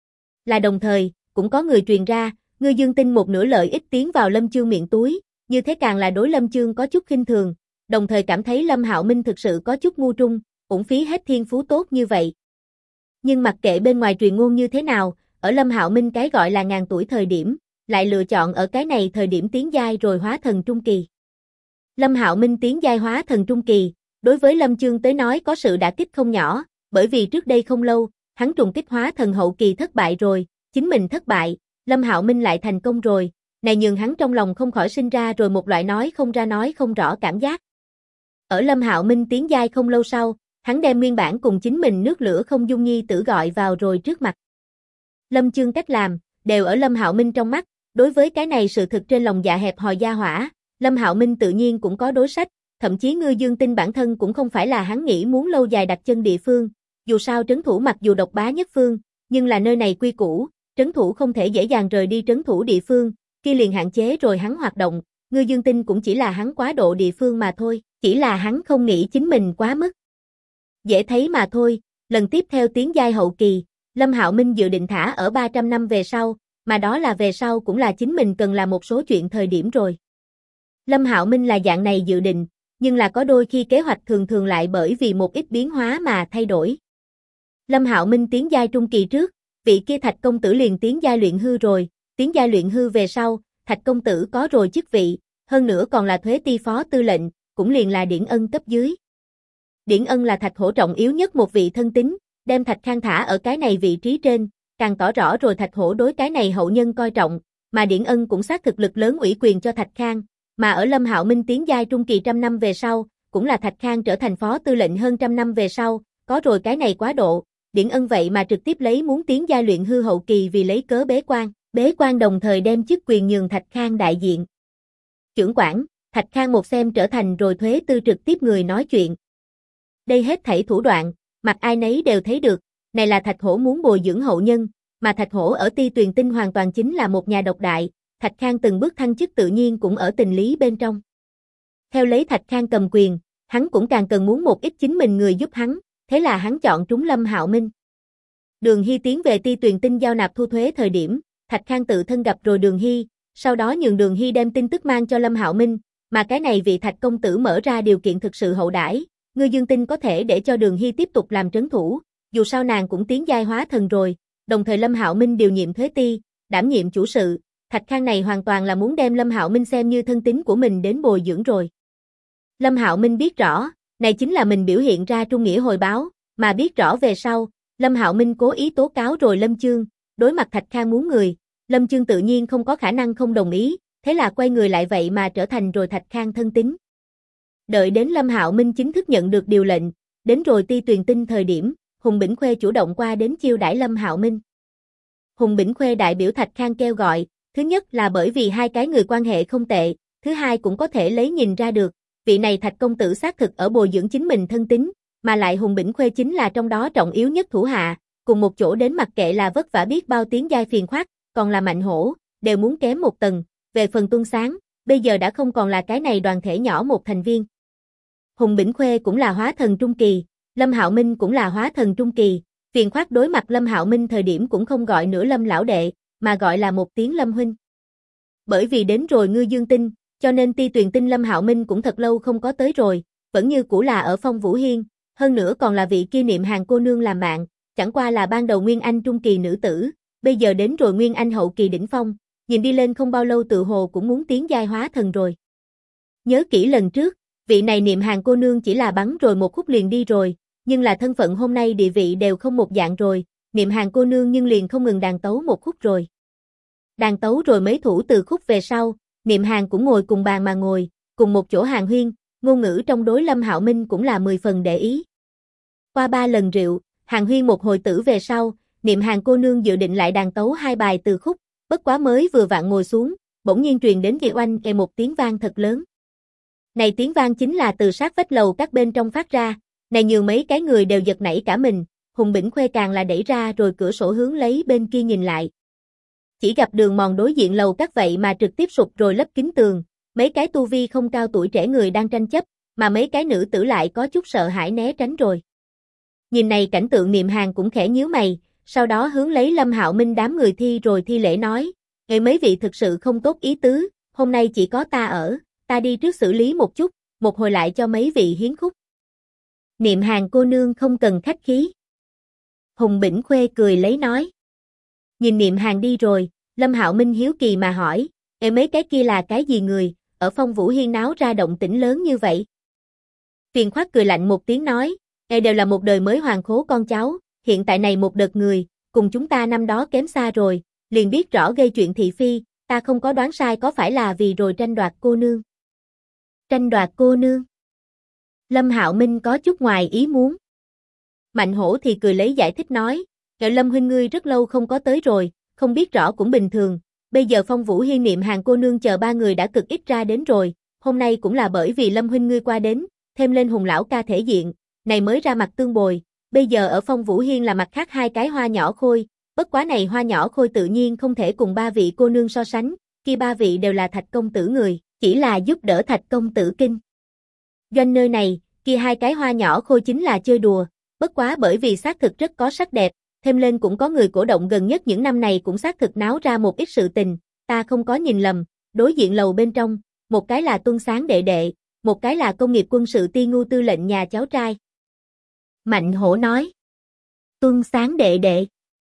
là đồng thời, cũng có người truyền ra, Ngư Dương Tinh một nửa lợi ích tiến vào Lâm Chương miệng túi, như thế càng là đối Lâm Chương có chút khinh thường, đồng thời cảm thấy Lâm Hạo Minh thực sự có chút ngu trung, uổng phí hết thiên phú tốt như vậy. Nhưng mặc kệ bên ngoài truyền ngôn như thế nào, ở Lâm Hạo Minh cái gọi là ngàn tuổi thời điểm, lại lựa chọn ở cái này thời điểm tiến giai rồi hóa thần trung kỳ. Lâm Hạo Minh tiến giai hóa thần trung kỳ, đối với Lâm Chương tới nói có sự đả kích không nhỏ, bởi vì trước đây không lâu, hắn trùng kích hóa thần hậu kỳ thất bại rồi, chính mình thất bại, Lâm Hạo Minh lại thành công rồi, này nhường hắn trong lòng không khỏi sinh ra rồi một loại nói không ra nói không rõ cảm giác. Ở Lâm Hạo Minh tiến giai không lâu sau, hắn đem nguyên bản cùng chính mình nước lửa không dung nhi tử gọi vào rồi trước mặt. Lâm Chương cách làm, đều ở Lâm Hạo Minh trong mắt, đối với cái này sự thực trên lòng dạ hẹp hòi gia hỏa, Lâm Hạo Minh tự nhiên cũng có đối sách, thậm chí Ngư Dương Tinh bản thân cũng không phải là hắn nghĩ muốn lâu dài đặt chân địa phương, dù sao trấn thủ mặc dù độc bá nhất phương, nhưng là nơi này quy củ, trấn thủ không thể dễ dàng rời đi trấn thủ địa phương, kia liền hạn chế rồi hắn hoạt động, Ngư Dương Tinh cũng chỉ là hắn quá độ địa phương mà thôi, chỉ là hắn không nghĩ chính mình quá mức. Dễ thấy mà thôi, lần tiếp theo tiến giai hậu kỳ, Lâm Hạo Minh dự định thả ở 300 năm về sau, mà đó là về sau cũng là chính mình cần làm một số chuyện thời điểm rồi. Lâm Hạo Minh là dạng này dự định, nhưng là có đôi khi kế hoạch thường thường lại bởi vì một ít biến hóa mà thay đổi. Lâm Hạo Minh tiến giai trung kỳ trước, vị kia Thạch công tử liền tiến giai luyện hư rồi, tiến giai luyện hư về sau, Thạch công tử có rồi chức vị, hơn nữa còn là thuế ti phó tư lệnh, cũng liền là Điển Ân cấp dưới. Điển Ân là Thạch Hổ trọng yếu nhất một vị thân tín, đem Thạch Khang thả ở cái này vị trí trên, càng tỏ rõ rồi Thạch Hổ đối cái này hậu nhân coi trọng, mà Điển Ân cũng xác thực lực lớn ủy quyền cho Thạch Khang, mà ở Lâm Hạo Minh tiến giai trung kỳ trăm năm về sau, cũng là Thạch Khang trở thành phó tư lệnh hơn trăm năm về sau, có rồi cái này quá độ, Điển Ân vậy mà trực tiếp lấy muốn tiến giai luyện hư hậu kỳ vì lấy cớ bế quan đồng thời đem chức quyền nhường Thạch Khang đại diện. Chưởng quản, Thạch Khang một xem trở thành rồi thuế tư trực tiếp người nói chuyện. Đây hết thảy thủ đoạn, mặt ai nấy đều thấy được, này là Thạch Hổ muốn bồi dưỡng hậu nhân, mà Thạch Hổ ở Ti Tuyền Tinh hoàn toàn chính là một nhà độc đại, Thạch Khang từng bước thăng chức tự nhiên cũng ở tình lý bên trong. Theo lấy Thạch Khang cầm quyền, hắn cũng càng cần muốn một ít chính mình người giúp hắn, thế là hắn chọn trúng Lâm Hạo Minh. Đường Hy tiến về Ti Tuyền Tinh giao nạp thu thuế thời điểm, Thạch Khang tự thân gặp rồi Đường Hy, sau đó nhường Đường Hy đem tin tức mang cho Lâm Hạo Minh, mà cái này vị Thạch công tử mở ra điều kiện thực sự hậu đãi, Ngư Dương Tinh có thể để cho Đường Hy tiếp tục làm trấn thủ, dù sao nàng cũng tiến giai hóa thần rồi, đồng thời Lâm Hạo Minh điều nhiệm thuế ti, đảm nhiệm chủ sự, Thạch Khang này hoàn toàn là muốn đem Lâm Hạo Minh xem như thân tín của mình đến bồi dưỡng rồi. Lâm Hạo Minh biết rõ, này chính là mình biểu hiện ra trung nghĩa hồi báo, mà biết rõ về sau, Lâm Hạo Minh cố ý tố cáo rồi Lâm Chương, đối mặt Thạch Khang muốn người, Lâm Chương tự nhiên không có khả năng không đồng ý, thế là quay người lại vậy mà trở thành rồi Thạch Khang thân tín. Đợi đến Lâm Hạo Minh chính thức nhận được điều lệnh, đến rồi Ti Tuyền Tinh thời điểm, Hùng Bỉnh Khuê chủ động qua đến chiêu đãi Lâm Hạo Minh. Hùng Bỉnh Khuê đại biểu Thạch Khang kêu gọi, thứ nhất là bởi vì hai cái người quan hệ không tệ, thứ hai cũng có thể lấy nhìn ra được, vị này Thạch công tử xác thực ở bồi dưỡng chính mình thân tín, mà lại Hùng Bỉnh Khuê chính là trong đó trọng yếu nhất thủ hạ, cùng một chỗ đến mặc kệ là vất vả biết bao tiếng giai phiền khoát, còn là Mạnh Hổ, đều muốn kém một tầng, về phần Tuân Sáng, bây giờ đã không còn là cái này đoàn thể nhỏ một thành viên. Hùng Bỉnh Khuê cũng là hóa thần trung kỳ, Lâm Hạo Minh cũng là hóa thần trung kỳ, phiền khoát đối mặt Lâm Hạo Minh thời điểm cũng không gọi nữa Lâm lão đệ, mà gọi là một tiếng Lâm huynh. Bởi vì đến rồi Ngư Dương Tinh, cho nên Ti Tuyền Tinh Lâm Hạo Minh cũng thật lâu không có tới rồi, vẫn như cũ là ở Phong Vũ Hiên, hơn nữa còn là vị kia Niệm Hàn cô nương làm bạn, chẳng qua là ban đầu Nguyên Anh trung kỳ nữ tử, bây giờ đến rồi Nguyên Anh hậu kỳ đỉnh phong, nhìn đi lên không bao lâu tự hồ cũng muốn tiến giai hóa thần rồi. Nhớ kỹ lần trước, vị này Niệm Hàn cô nương chỉ là bắn rồi một khúc liền đi rồi, nhưng là thân phận hôm nay địa vị đều không một dạng rồi, Niệm Hàn cô nương nhưng liền không ngừng đàn tấu một khúc rồi. Đàn tấu rồi mấy thủ từ khúc về sau, Niệm Hàn cũng ngồi cùng bàn mà ngồi, cùng một chỗ hàn huyên, ngôn ngữ trong đối Lâm Hạo Minh cũng là 10 phần để ý. Qua 3 lần rượu, hàn huyên một hồi tử về sau, Niệm Hàn cô nương dự định lại đàn tấu 2 bài từ khúc, bất quá mới vừa vặn ngồi xuống, bỗng nhiên truyền đến kia oanh một tiếng vang thật lớn. Này tiếng vang chính là từ sát vách lầu các bên trong phát ra, này nhường mấy cái người đều giật nảy cả mình, Hùng Bỉnh Khuê càng là đẩy ra rồi cửa sổ hướng lấy bên kia nhìn lại. Chỉ gặp đường mòn đối diện lầu các vậy mà trực tiếp sụp rồi lấp kín tường, mấy cái tu vi không cao tuổi trẻ người đang tranh chấp, mà mấy cái nữ tử lại có chút sợ hãi né tránh rồi. Nhìn này cảnh tượng Niệm Hàn cũng khẽ nhíu mày, sau đó hướng lấy Lâm Hạo Minh đám người thi rồi thi lễ nói, mấy vị thực sự không tốt ý tứ, hôm nay chỉ có ta ở, ta đi trước xử lý một chút, một hồi lại cho mấy vị hiến khúc. Niệm Hàn cô nương không cần khách khí. Hùng Bỉnh Khuê cười lấy nói. Nhìn Niệm Hàn đi rồi, Lâm Hạo Minh hiếu kỳ mà hỏi, mấy cái kia là cái gì người, ở Phong Vũ Hiên náo ra động tĩnh lớn như vậy? Phiền khoát cười lạnh một tiếng nói, đều là một đời mới hoàng khố con cháu, hiện tại này một đợt người, cùng chúng ta năm đó kém xa rồi, liền biết rõ gây chuyện thị phi, ta không có đoán sai có phải là vì rồi tranh đoạt cô nương. Tranh đoạt cô nương. Lâm Hạo Minh có chút ngoài ý muốn. Mạnh Hổ thì cười lấy giải thích nói, Lâm huynh ngươi rất lâu không có tới rồi, không biết rõ cũng bình thường, bây giờ Phong Vũ Hiên Niệm Hàn cô nương chờ 3 người đã cực ít ra đến rồi, hôm nay cũng là bởi vì Lâm huynh ngươi qua đến, thêm lên Hùng lão ca thể diện, này mới ra mặt tương bồi, bây giờ ở Phong Vũ Hiên là mặt khác 2 cái hoa nhỏ khôi, bất quá này hoa nhỏ khôi tự nhiên không thể cùng 3 vị cô nương so sánh, kia 3 vị đều là Thạch công tử người, chỉ là giúp đỡ Thạch công tử kinh doanh nơi này, kia 2 cái hoa nhỏ khôi chính là chơi đùa, bất quá bởi vì xác thực rất có sắc đẹp, thêm lên cũng có người cổ động gần nhất những năm này cũng xác thực náo ra một ít sự tình, ta không có nhìn lầm, đối diện lầu bên trong, một cái là Tuân Sáng đệ đệ, một cái là công nghiệp quân sự Ti Ngu tư lệnh nhà cháu trai. Mạnh Hổ nói. Tuân Sáng đệ đệ.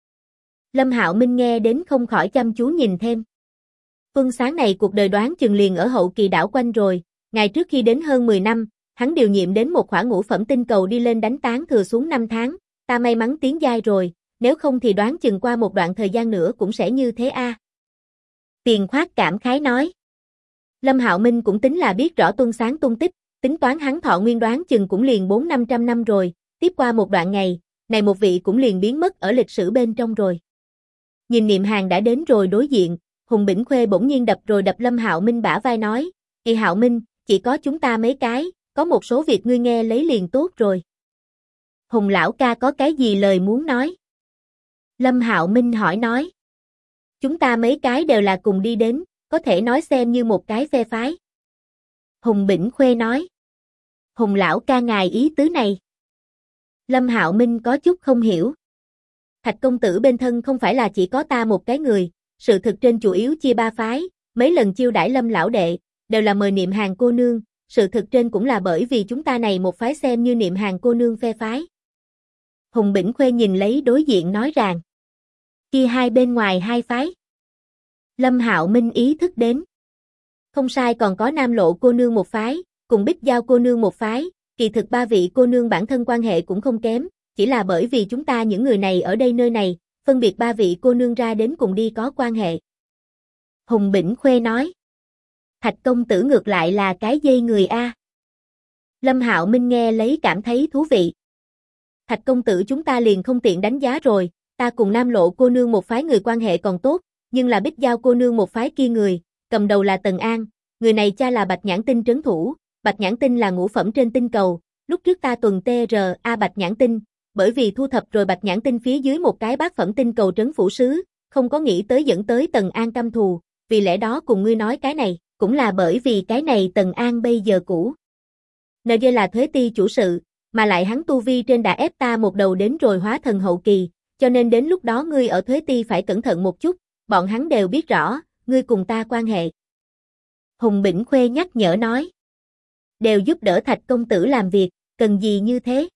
Lâm Hạo Minh nghe đến không khỏi chăm chú nhìn thêm. Tuân Sáng này cuộc đời đoán chừng liền ở hậu kỳ đảo quanh rồi, ngày trước khi đến hơn 10 năm, hắn điều nhiệm đến một khoản ngũ phẩm tinh cầu đi lên đánh tán thừa xuống 5 tháng, ta may mắn tiến giai rồi, nếu không thì đoán chừng qua một đoạn thời gian nữa cũng sẽ như thế a. Tiền Khoát cảm khái nói. Lâm Hạo Minh cũng tính là biết rõ Tuân Sáng tung tích, tính toán hắn thọ nguyên đoán chừng cũng liền 400-500 năm rồi, tiếp qua một đoạn ngày, này một vị cũng liền biến mất ở lịch sử bên trong rồi. Nhìn Niệm Hàn đã đến rồi đối diện, Hùng Bỉnh Khuê bỗng nhiên đập Lâm Hạo Minh bả vai nói, "Ê Hạo Minh, chỉ có chúng ta mấy cái, có một số việc ngươi nghe lấy liền tốt rồi." Hùng lão ca có cái gì lời muốn nói? Lâm Hạo Minh hỏi nói. Chúng ta mấy cái đều là cùng đi đến, có thể nói xem như một cái phe phái. Hùng Bỉnh Khuê nói. Hùng lão ca ngài ý tứ này. Lâm Hạo Minh có chút không hiểu. Thạch công tử bên thân không phải là chỉ có ta một cái người, sự thực trên chủ yếu chia ba phái, mấy lần chiêu đãi Lâm lão đệ, đều là mời Niệm Hàn cô nương, sự thực trên cũng là bởi vì chúng ta này một phái xem như Niệm Hàn cô nương phe phái. Hùng Bỉnh Khuê nhìn lấy đối diện nói rằng, chia hai bên ngoài hai phái. Lâm Hạo Minh ý thức đến. Không sai, còn có Nam Lộ cô nương một phái, cùng Bích Giao cô nương một phái, kỳ thực ba vị cô nương bản thân quan hệ cũng không kém, chỉ là bởi vì chúng ta những người này ở đây nơi này, phân biệt ba vị cô nương ra đến cùng đi có quan hệ. Hùng Bỉnh Khuê nói. Thạch công tử ngược lại là cái dây người a. Lâm Hạo Minh nghe lấy cảm thấy thú vị. Thạch công tử chúng ta liền không tiện đánh giá rồi, ta cùng Nam Lộ cô nương một phái người quan hệ còn tốt, nhưng là Bích Giao cô nương một phái kia người, cầm đầu là Tần An, người này cha là Bạch Nhãn Tinh trấn thủ, Bạch Nhãn Tinh là ngũ phẩm trên tinh cầu, lúc trước ta tuần TRA Bạch Nhãn Tinh, bởi vì thu thập rồi Bạch Nhãn Tinh phía dưới một cái bát phẩm tinh cầu trấn phủ sứ, không có nghĩ tới dẫn tới Tần An căm thù, vì lẽ đó cùng ngươi nói cái này, cũng là bởi vì cái này Tần An bây giờ cũ. NG là Thuế Ti chủ sự, mà lại hắn tu vi trên đã ép ta một đầu đến rồi hóa thần hậu kỳ, cho nên đến lúc đó ngươi ở Thuế Ti phải cẩn thận một chút, bọn hắn đều biết rõ, ngươi cùng ta quan hệ. Hùng Bỉnh Khuê nhắc nhở nói. Đều giúp đỡ Thạch công tử làm việc, cần gì như thế?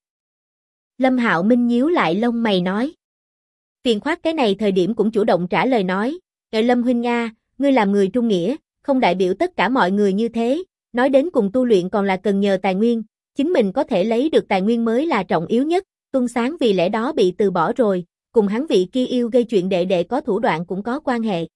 Lâm Hạo Minh nhíu lại lông mày nói. Phiền khoát cái này thời điểm cũng chủ động trả lời nói, Lâm huynh Nga, ngươi làm người trung nghĩa, không đại biểu tất cả mọi người như thế, nói đến cùng tu luyện còn là cần nhờ tài nguyên, chính mình có thể lấy được tài nguyên mới là trọng yếu nhất, Tuân Sáng vì lẽ đó bị từ bỏ rồi, cùng hắn vị kia yêu gây chuyện đệ đệ có thủ đoạn cũng có quan hệ.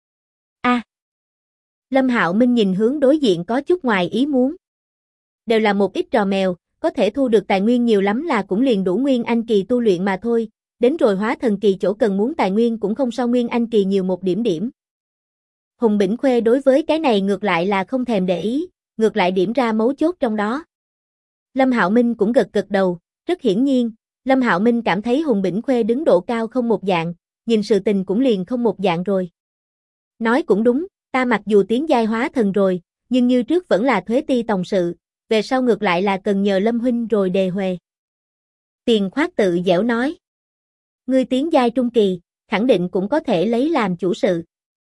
Lâm Hạo Minh nhìn hướng đối diện có chút ngoài ý muốn. Đều là một ít trò mèo, có thể thu được tài nguyên nhiều lắm là cũng liền đủ Nguyên Anh kỳ tu luyện mà thôi, đến rồi hóa thần kỳ chỗ cần muốn tài nguyên cũng không so Nguyên Anh kỳ nhiều một điểm điểm. Hùng Bỉnh Khuê đối với cái này ngược lại là không thèm để ý, ngược lại điểm ra mấu chốt trong đó. Lâm Hạo Minh cũng gật gật đầu, rất hiển nhiên, Lâm Hạo Minh cảm thấy Hùng Bỉnh Khuê đứng độ cao không một dạng, nhìn sự tình cũng liền không một dạng rồi. Nói cũng đúng, ta mặc dù tiến giai hóa thần rồi, nhưng như trước vẫn là Thuế Ti tổng sự, về sau ngược lại là cần nhờ Lâm huynh rồi đề huề. Tiền Khoát tự dẻo nói. Ngươi tiến giai trung kỳ, khẳng định cũng có thể lấy làm chủ sự.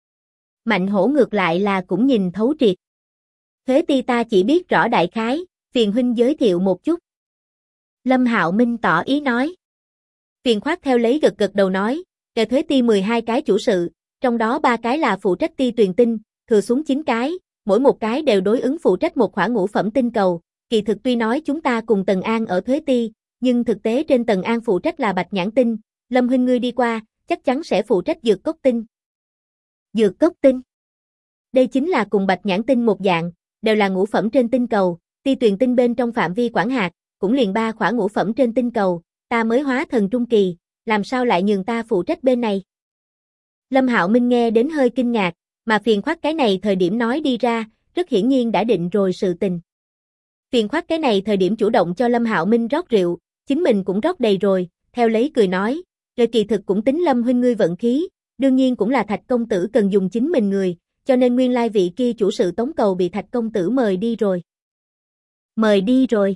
Mạnh Hổ ngược lại là cũng nhìn thấu triệt. Thuế Ti ta chỉ biết rõ đại khái, phiền huynh giới thiệu một chút. Lâm Hạo Minh tỏ ý nói. Tiền Khoát theo lấy gật gật đầu nói, kể Thuế Ti 12 cái chủ sự, trong đó 3 cái là phụ trách Ti Tuyền Tinh, thừa xuống 9 cái, mỗi một cái đều đối ứng phụ trách một khoản ngũ phẩm tinh cầu, kỳ thực tuy nói chúng ta cùng Tần An ở Thuế Ti, nhưng thực tế trên Tần An phụ trách là Bạch Nhãn Tinh, Lâm huynh ngươi đi qua, chắc chắn sẽ phụ trách Dược Cốc Tinh. Dược Cốc Tinh. Đây chính là cùng Bạch Nhãn Tinh một dạng, đều là ngũ phẩm trên tinh cầu, Ti Tuyền Tinh bên trong phạm vi quản hạt, cũng liền 3 khoản ngũ phẩm trên tinh cầu, ta mới hóa thần trung kỳ, làm sao lại nhường ta phụ trách bên này? Lâm Hạo Minh nghe đến hơi kinh ngạc, mà Phiền Khoát cái này thời điểm nói đi ra, rất hiển nhiên đã định rồi sự tình. Phiền Khoát cái này thời điểm chủ động cho Lâm Hạo Minh rót rượu, chính mình cũng rót đầy rồi, theo lấy cười nói, rồi kỳ thực cũng tính Lâm huynh ngươi vận khí, đương nhiên cũng là Thạch công tử cần dùng chính mình người, cho nên nguyên lai vị kia chủ sự Tống Cầu bị Thạch công tử mời đi rồi. Mời đi rồi.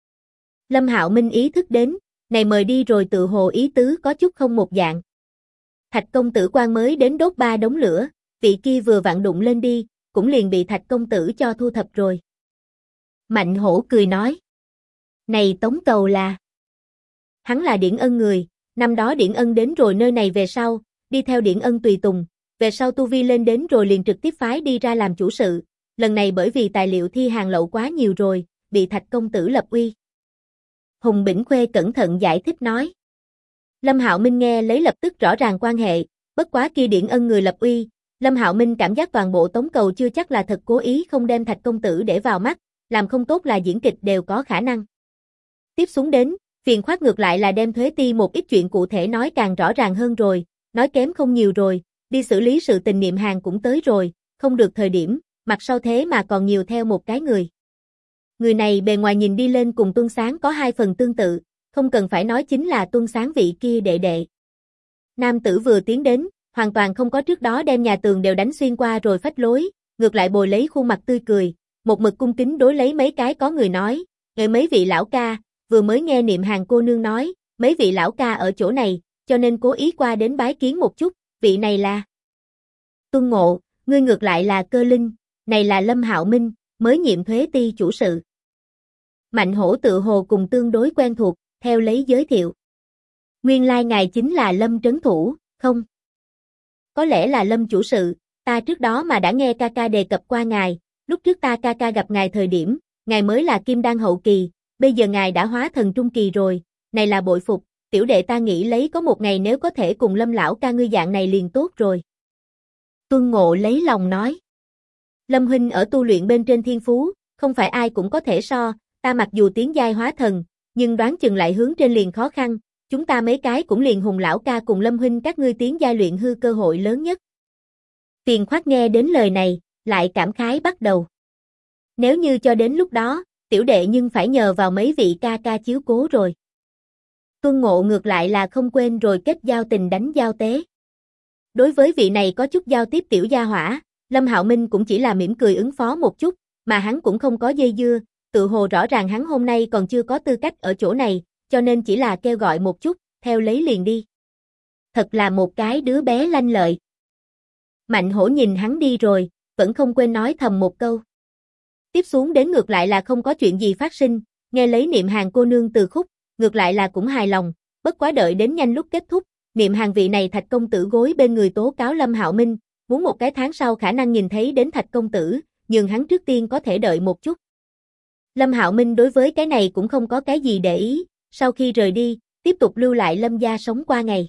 Lâm Hạo Minh ý thức đến, này mời đi rồi tự hồ ý tứ có chút không một dạng. Thạch công tử quan mới đến đốt 3 đống lửa, vị kia vừa vặn đụng lên đi, cũng liền bị Thạch công tử cho thu thập rồi. Mạnh Hổ cười nói. Này Tống Cầu là... Hắn là Điển Ân người, năm đó Điển Ân đến rồi nơi này về sau, đi theo Điển Ân tùy tùng, về sau tu vi lên đến rồi liền trực tiếp phái đi ra làm chủ sự, lần này bởi vì tài liệu thi hàng lậu quá nhiều rồi, bị Thạch công tử lập uy. Hùng Bỉnh Khuê cẩn thận giải thích nói. Lâm Hạo Minh nghe lấy lập tức rõ ràng quan hệ, bất quá kia Điển Ân người lập uy, Lâm Hạo Minh cảm giác toàn bộ Tống Cầu chưa chắc là thật cố ý không đem Thạch công tử để vào mắt, làm không tốt là diễn kịch đều có khả năng. Tiếp xuống đến, phiền khoát ngược lại là đem Thuế Ti một ít chuyện cụ thể nói càng rõ ràng hơn rồi, nói kém không nhiều rồi, đi xử lý sự tình Niệm Hàn cũng tới rồi, không được thời điểm, mặt sau thế mà còn nhiều theo một cái người. Người này bề ngoài nhìn đi lên cùng Tuân Sáng có 2 phần tương tự, không cần phải nói chính là Tuân Sáng vị kia đệ đệ. Nam tử vừa tiến đến, hoàn toàn không có trước đó đem nhà tường đều đánh xuyên qua rồi phách lối, ngược lại bồi lấy khuôn mặt tươi cười, một mực cung kính đối lấy mấy cái có người nói, "Ngợi mấy vị lão ca, vừa mới nghe Niệm Hàn cô nương nói, mấy vị lão ca ở chỗ này, cho nên cố ý qua đến bái kiến một chút, vị này là..." "Tuân Ngộ, ngươi ngược lại là Cơ Linh, này là Lâm Hạo Minh, mới nhiệm Thuế Ti chủ sự." Mạnh Hổ tự hồ cùng tương đối quen thuộc, theo lấy giới thiệu. "Nguyên lai ngài chính là Lâm trấn thủ, không? Có lẽ là Lâm chủ sự, ta trước đó mà đã nghe ca ca đề cập qua ngài, lúc trước ta ca ca gặp ngài thời điểm, ngài mới là kim đan hậu kỳ, bây giờ ngài đã hóa thần trung kỳ rồi, này là bội phục, tiểu đệ ta nghĩ lấy có một ngày nếu có thể cùng Lâm lão ca ngươi dạng này liền tốt rồi." Tuân Ngộ lấy lòng nói. "Lâm huynh ở tu luyện bên trên thiên phú, không phải ai cũng có thể so, ta mặc dù tiến giai hóa thần, nhưng đoán chừng lại hướng trên liền khó khăn, chúng ta mấy cái cũng liền Hùng lão ca cùng Lâm huynh các ngươi tiến giai luyện hư cơ hội lớn nhất." Tiền Khoát nghe đến lời này, lại cảm khái bắt đầu. "Nếu như cho đến lúc đó, tiểu đệ nhưng phải nhờ vào mấy vị ca ca chiếu cố rồi." Tuân Ngộ ngược lại là không quên rồi kết giao tình đánh giao tế. Đối với vị này có chút giao tiếp tiểu gia hỏa, Lâm Hạo Minh cũng chỉ là mỉm cười ứng phó một chút, mà hắn cũng không có dây dưa, tự hồ rõ ràng hắn hôm nay còn chưa có tư cách ở chỗ này, cho nên chỉ là kêu gọi một chút, theo lấy liền đi. Thật là một cái đứa bé lanh lợi. Mạnh Hổ nhìn hắn đi rồi, vẫn không quên nói thầm một câu. Tiếp xuống đến ngược lại là không có chuyện gì phát sinh, nghe lấy Niệm Hàn cô nương từ khúc, ngược lại là cũng hài lòng, bất quá đợi đến nhanh lúc kết thúc, Niệm Hàn vị này Thạch công tử gối bên người tố cáo Lâm Hạo Minh, muốn một cái tháng sau khả năng nhìn thấy đến Thạch công tử, nhưng hắn trước tiên có thể đợi một chút. Lâm Hạo Minh đối với cái này cũng không có cái gì để ý, sau khi rời đi, tiếp tục lưu lại Lâm gia sống qua ngày.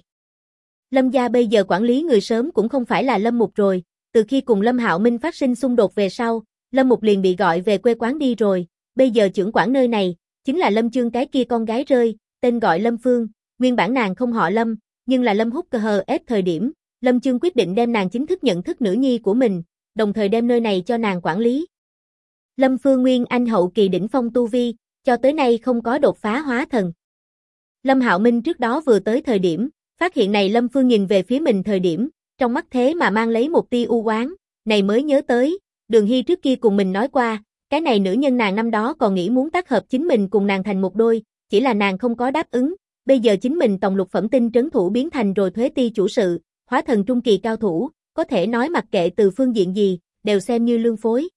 Lâm gia bây giờ quản lý người sớm cũng không phải là Lâm Mục rồi, từ khi cùng Lâm Hạo Minh phát sinh xung đột về sau, Lâm Mục liền bị gọi về quê quán đi rồi, bây giờ trưởng quản nơi này, chính là Lâm Chương cái kia con gái rơi, tên gọi Lâm Phương, nguyên bản nàng không họ Lâm, nhưng là Lâm Húc ép thời điểm, Lâm Chương quyết định đem nàng chính thức nhận thức nữ nhi của mình, đồng thời đem nơi này cho nàng quản lý. Lâm Phương nguyên anh hậu kỳ đỉnh phong tu vi, cho tới nay không có đột phá hóa thần. Lâm Hạo Minh trước đó vừa tới thời điểm, phát hiện này Lâm Phương nhìn về phía mình thời điểm, trong mắt thế mà mang lấy một tia u oán, này mới nhớ tới, Đường Hy trước kia cùng mình nói qua, cái này nữ nhân nàng năm đó còn nghĩ muốn tác hợp chính mình cùng nàng thành một đôi, chỉ là nàng không có đáp ứng, bây giờ chính mình tổng lục phẩm tinh trấn thủ biến thành rồi Thuế Ti chủ sự, hóa thần trung kỳ cao thủ, có thể nói mặc kệ từ phương diện gì, đều xem như lương phối.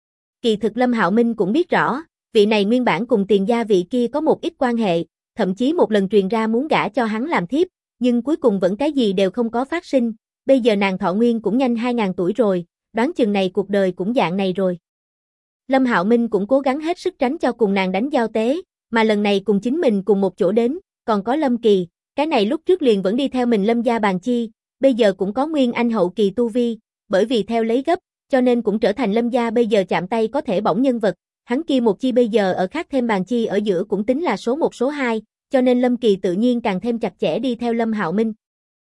Kỳ thực Lâm Hạo Minh cũng biết rõ, vị này nguyên bản cùng Tiền gia vị kia có một ít quan hệ, thậm chí một lần truyền ra muốn gả cho hắn làm thiếp, nhưng cuối cùng vẫn cái gì đều không có phát sinh, bây giờ nàng thọ nguyên cũng nhanh 2000 tuổi rồi, đoán chừng này cuộc đời cũng dạng này rồi. Lâm Hạo Minh cũng cố gắng hết sức tránh cho cùng nàng đánh giao tế, mà lần này cùng chính mình cùng một chỗ đến, còn có Lâm Kỳ, cái này lúc trước liền vẫn đi theo mình Lâm gia bàn chi, bây giờ cũng có nguyên anh hậu kỳ tu vi, bởi vì theo lấy gấp, cho nên cũng trở thành Lâm gia bây giờ chạm tay có thể bỏng nhân vật, hắn kia một chi bây giờ ở khác thêm bàn chi ở giữa cũng tính là số 1 số 2, cho nên Lâm Kỳ tự nhiên càng thêm chặt chẽ đi theo Lâm Hạo Minh.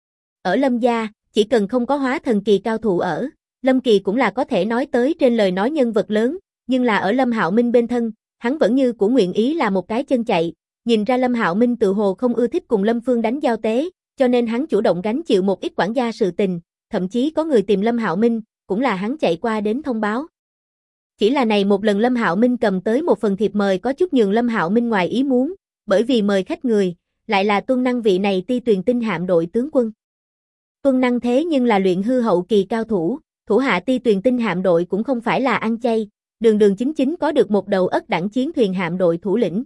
Ở Lâm gia, chỉ cần không có hóa thần kỳ cao thủ ở, Lâm Kỳ cũng là có thể nói tới trên lời nói nhân vật lớn, nhưng là ở Lâm Hạo Minh bên thân, hắn vẫn như của nguyện ý là một cái chân chạy, nhìn ra Lâm Hạo Minh tự hồ không ưa thích cùng Lâm Phương đánh giao tế, cho nên hắn chủ động gánh chịu một ít quản gia sự tình, thậm chí có người tìm Lâm Hạo Minh, cũng là hắn chạy qua đến thông báo. Chỉ là này một lần Lâm Hạo Minh cầm tới một phần thiệp mời có chút nhường Lâm Hạo Minh ngoài ý muốn, bởi vì mời khách người, lại là Tuân Năng vị này Ti Tuyền Tinh hạm đội tướng quân. Tuân Năng thế nhưng là luyện hư hậu kỳ cao thủ, thủ hạ Ti Tuyền Tinh hạm đội cũng không phải là ăn chay, đường đường chính chính có được một đầu ất đẳng chiến thuyền hạm đội thủ lĩnh.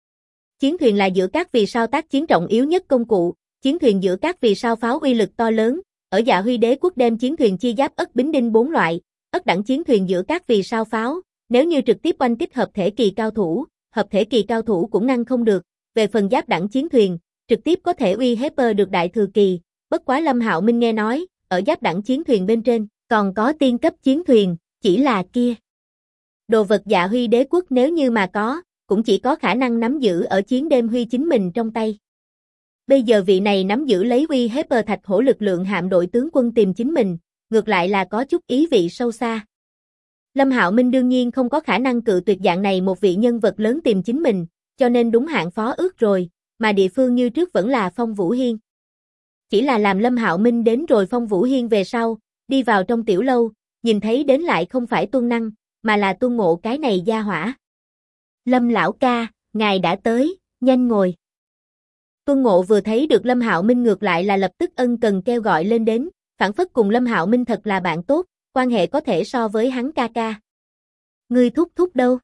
Chiến thuyền là giữa các vì sao tác chiến trọng yếu nhất công cụ, chiến thuyền giữa các vì sao pháo uy lực to lớn, ở Dạ Huy Đế quốc đem chiến thuyền chia giáp ất bính đinh 4 loại, ất đẳng chiến thuyền giữa các vì sao pháo, nếu như trực tiếp oanh kích hợp thể kỳ cao thủ, hợp thể kỳ cao thủ cũng ngăn không được, về phần giáp đẳng chiến thuyền, trực tiếp có thể uy hiếp được đại thừa kỳ, bất quá Lâm Hạo Minh nghe nói, ở giáp đẳng chiến thuyền bên trên, còn có tiên cấp chiến thuyền, chỉ là kia Đồ vật Dạ Huy đế quốc nếu như mà có, cũng chỉ có khả năng nắm giữ ở chiến đêm Huy chính mình trong tay. Bây giờ vị này nắm giữ lấy uy hiếp Thạch Hổ lực lượng hạm đội tướng quân tìm chính mình, ngược lại là có chút ý vị sâu xa. Lâm Hạo Minh đương nhiên không có khả năng cự tuyệt dạng này một vị nhân vật lớn tìm chính mình, cho nên đúng hạn phó ước rồi, mà địa phương như trước vẫn là Phong Vũ Hiên. Chỉ là làm Lâm Hạo Minh đến rồi Phong Vũ Hiên về sau, đi vào trong tiểu lâu, nhìn thấy đến lại không phải Tuân Năng, mà là Tuân Ngộ cái này gia hỏa. Lâm lão ca, ngài đã tới, nhanh ngồi. Tuân Ngộ vừa thấy được Lâm Hạo Minh ngược lại là lập tức ân cần kêu gọi lên đến, phảng phất cùng Lâm Hạo Minh thật là bạn tốt, quan hệ có thể so với hắn ca ca. Ngươi thúc thúc đâu?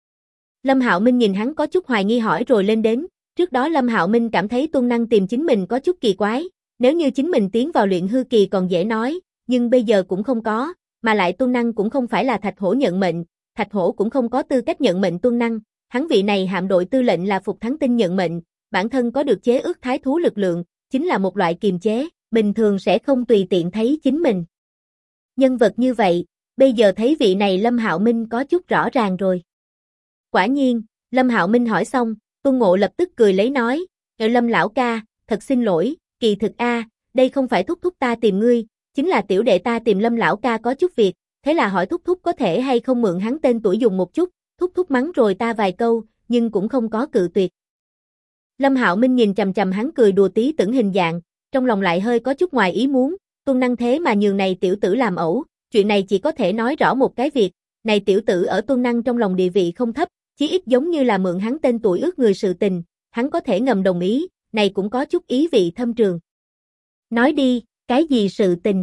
Lâm Hạo Minh nhìn hắn có chút hoài nghi hỏi rồi lên đến, trước đó Lâm Hạo Minh cảm thấy Tuân Năng tìm chính mình có chút kỳ quái, nếu như chính mình tiến vào luyện hư kỳ còn dễ nói, nhưng bây giờ cũng không có, mà lại Tuân Năng cũng không phải là Thạch Hổ nhận mệnh, Thạch Hổ cũng không có tư cách nhận mệnh Tuân Năng, hắn vị này hạm đội tư lệnh là Phục Thắng Tinh nhận mệnh, bản thân có được chế ước thái thú lực lượng, chính là một loại kiềm chế, bình thường sẽ không tùy tiện thấy chính mình. Nhân vật như vậy, bây giờ thấy vị này Lâm Hạo Minh có chút rõ ràng rồi. Quả nhiên, Lâm Hạo Minh hỏi xong, Tuân Ngộ lập tức cười lấy nói, Lâm lão ca, thật xin lỗi, kỳ thực đây không phải thúc thúc ta tìm ngươi, chính là tiểu đệ ta tìm Lâm lão ca có chút việc, thế là hỏi thúc thúc có thể hay không mượn hắn tên tuổi dùng một chút, thúc thúc mắng rồi ta vài câu, nhưng cũng không có cự tuyệt. Lâm Hạo Minh nhìn chằm chằm hắn cười đùa tí tưởng hình dạng, trong lòng lại hơi có chút ngoài ý muốn, Tuân Năng thế mà nhường này tiểu tử làm ẩu, chuyện này chỉ có thể nói rõ một cái việc, này tiểu tử ở Tuân Năng trong lòng địa vị không thấp, chí ít giống như là mượn hắn tên tuổi ước người sự tình, hắn có thể ngầm đồng ý, này cũng có chút ý vị thâm trường. Nói đi, cái gì sự tình?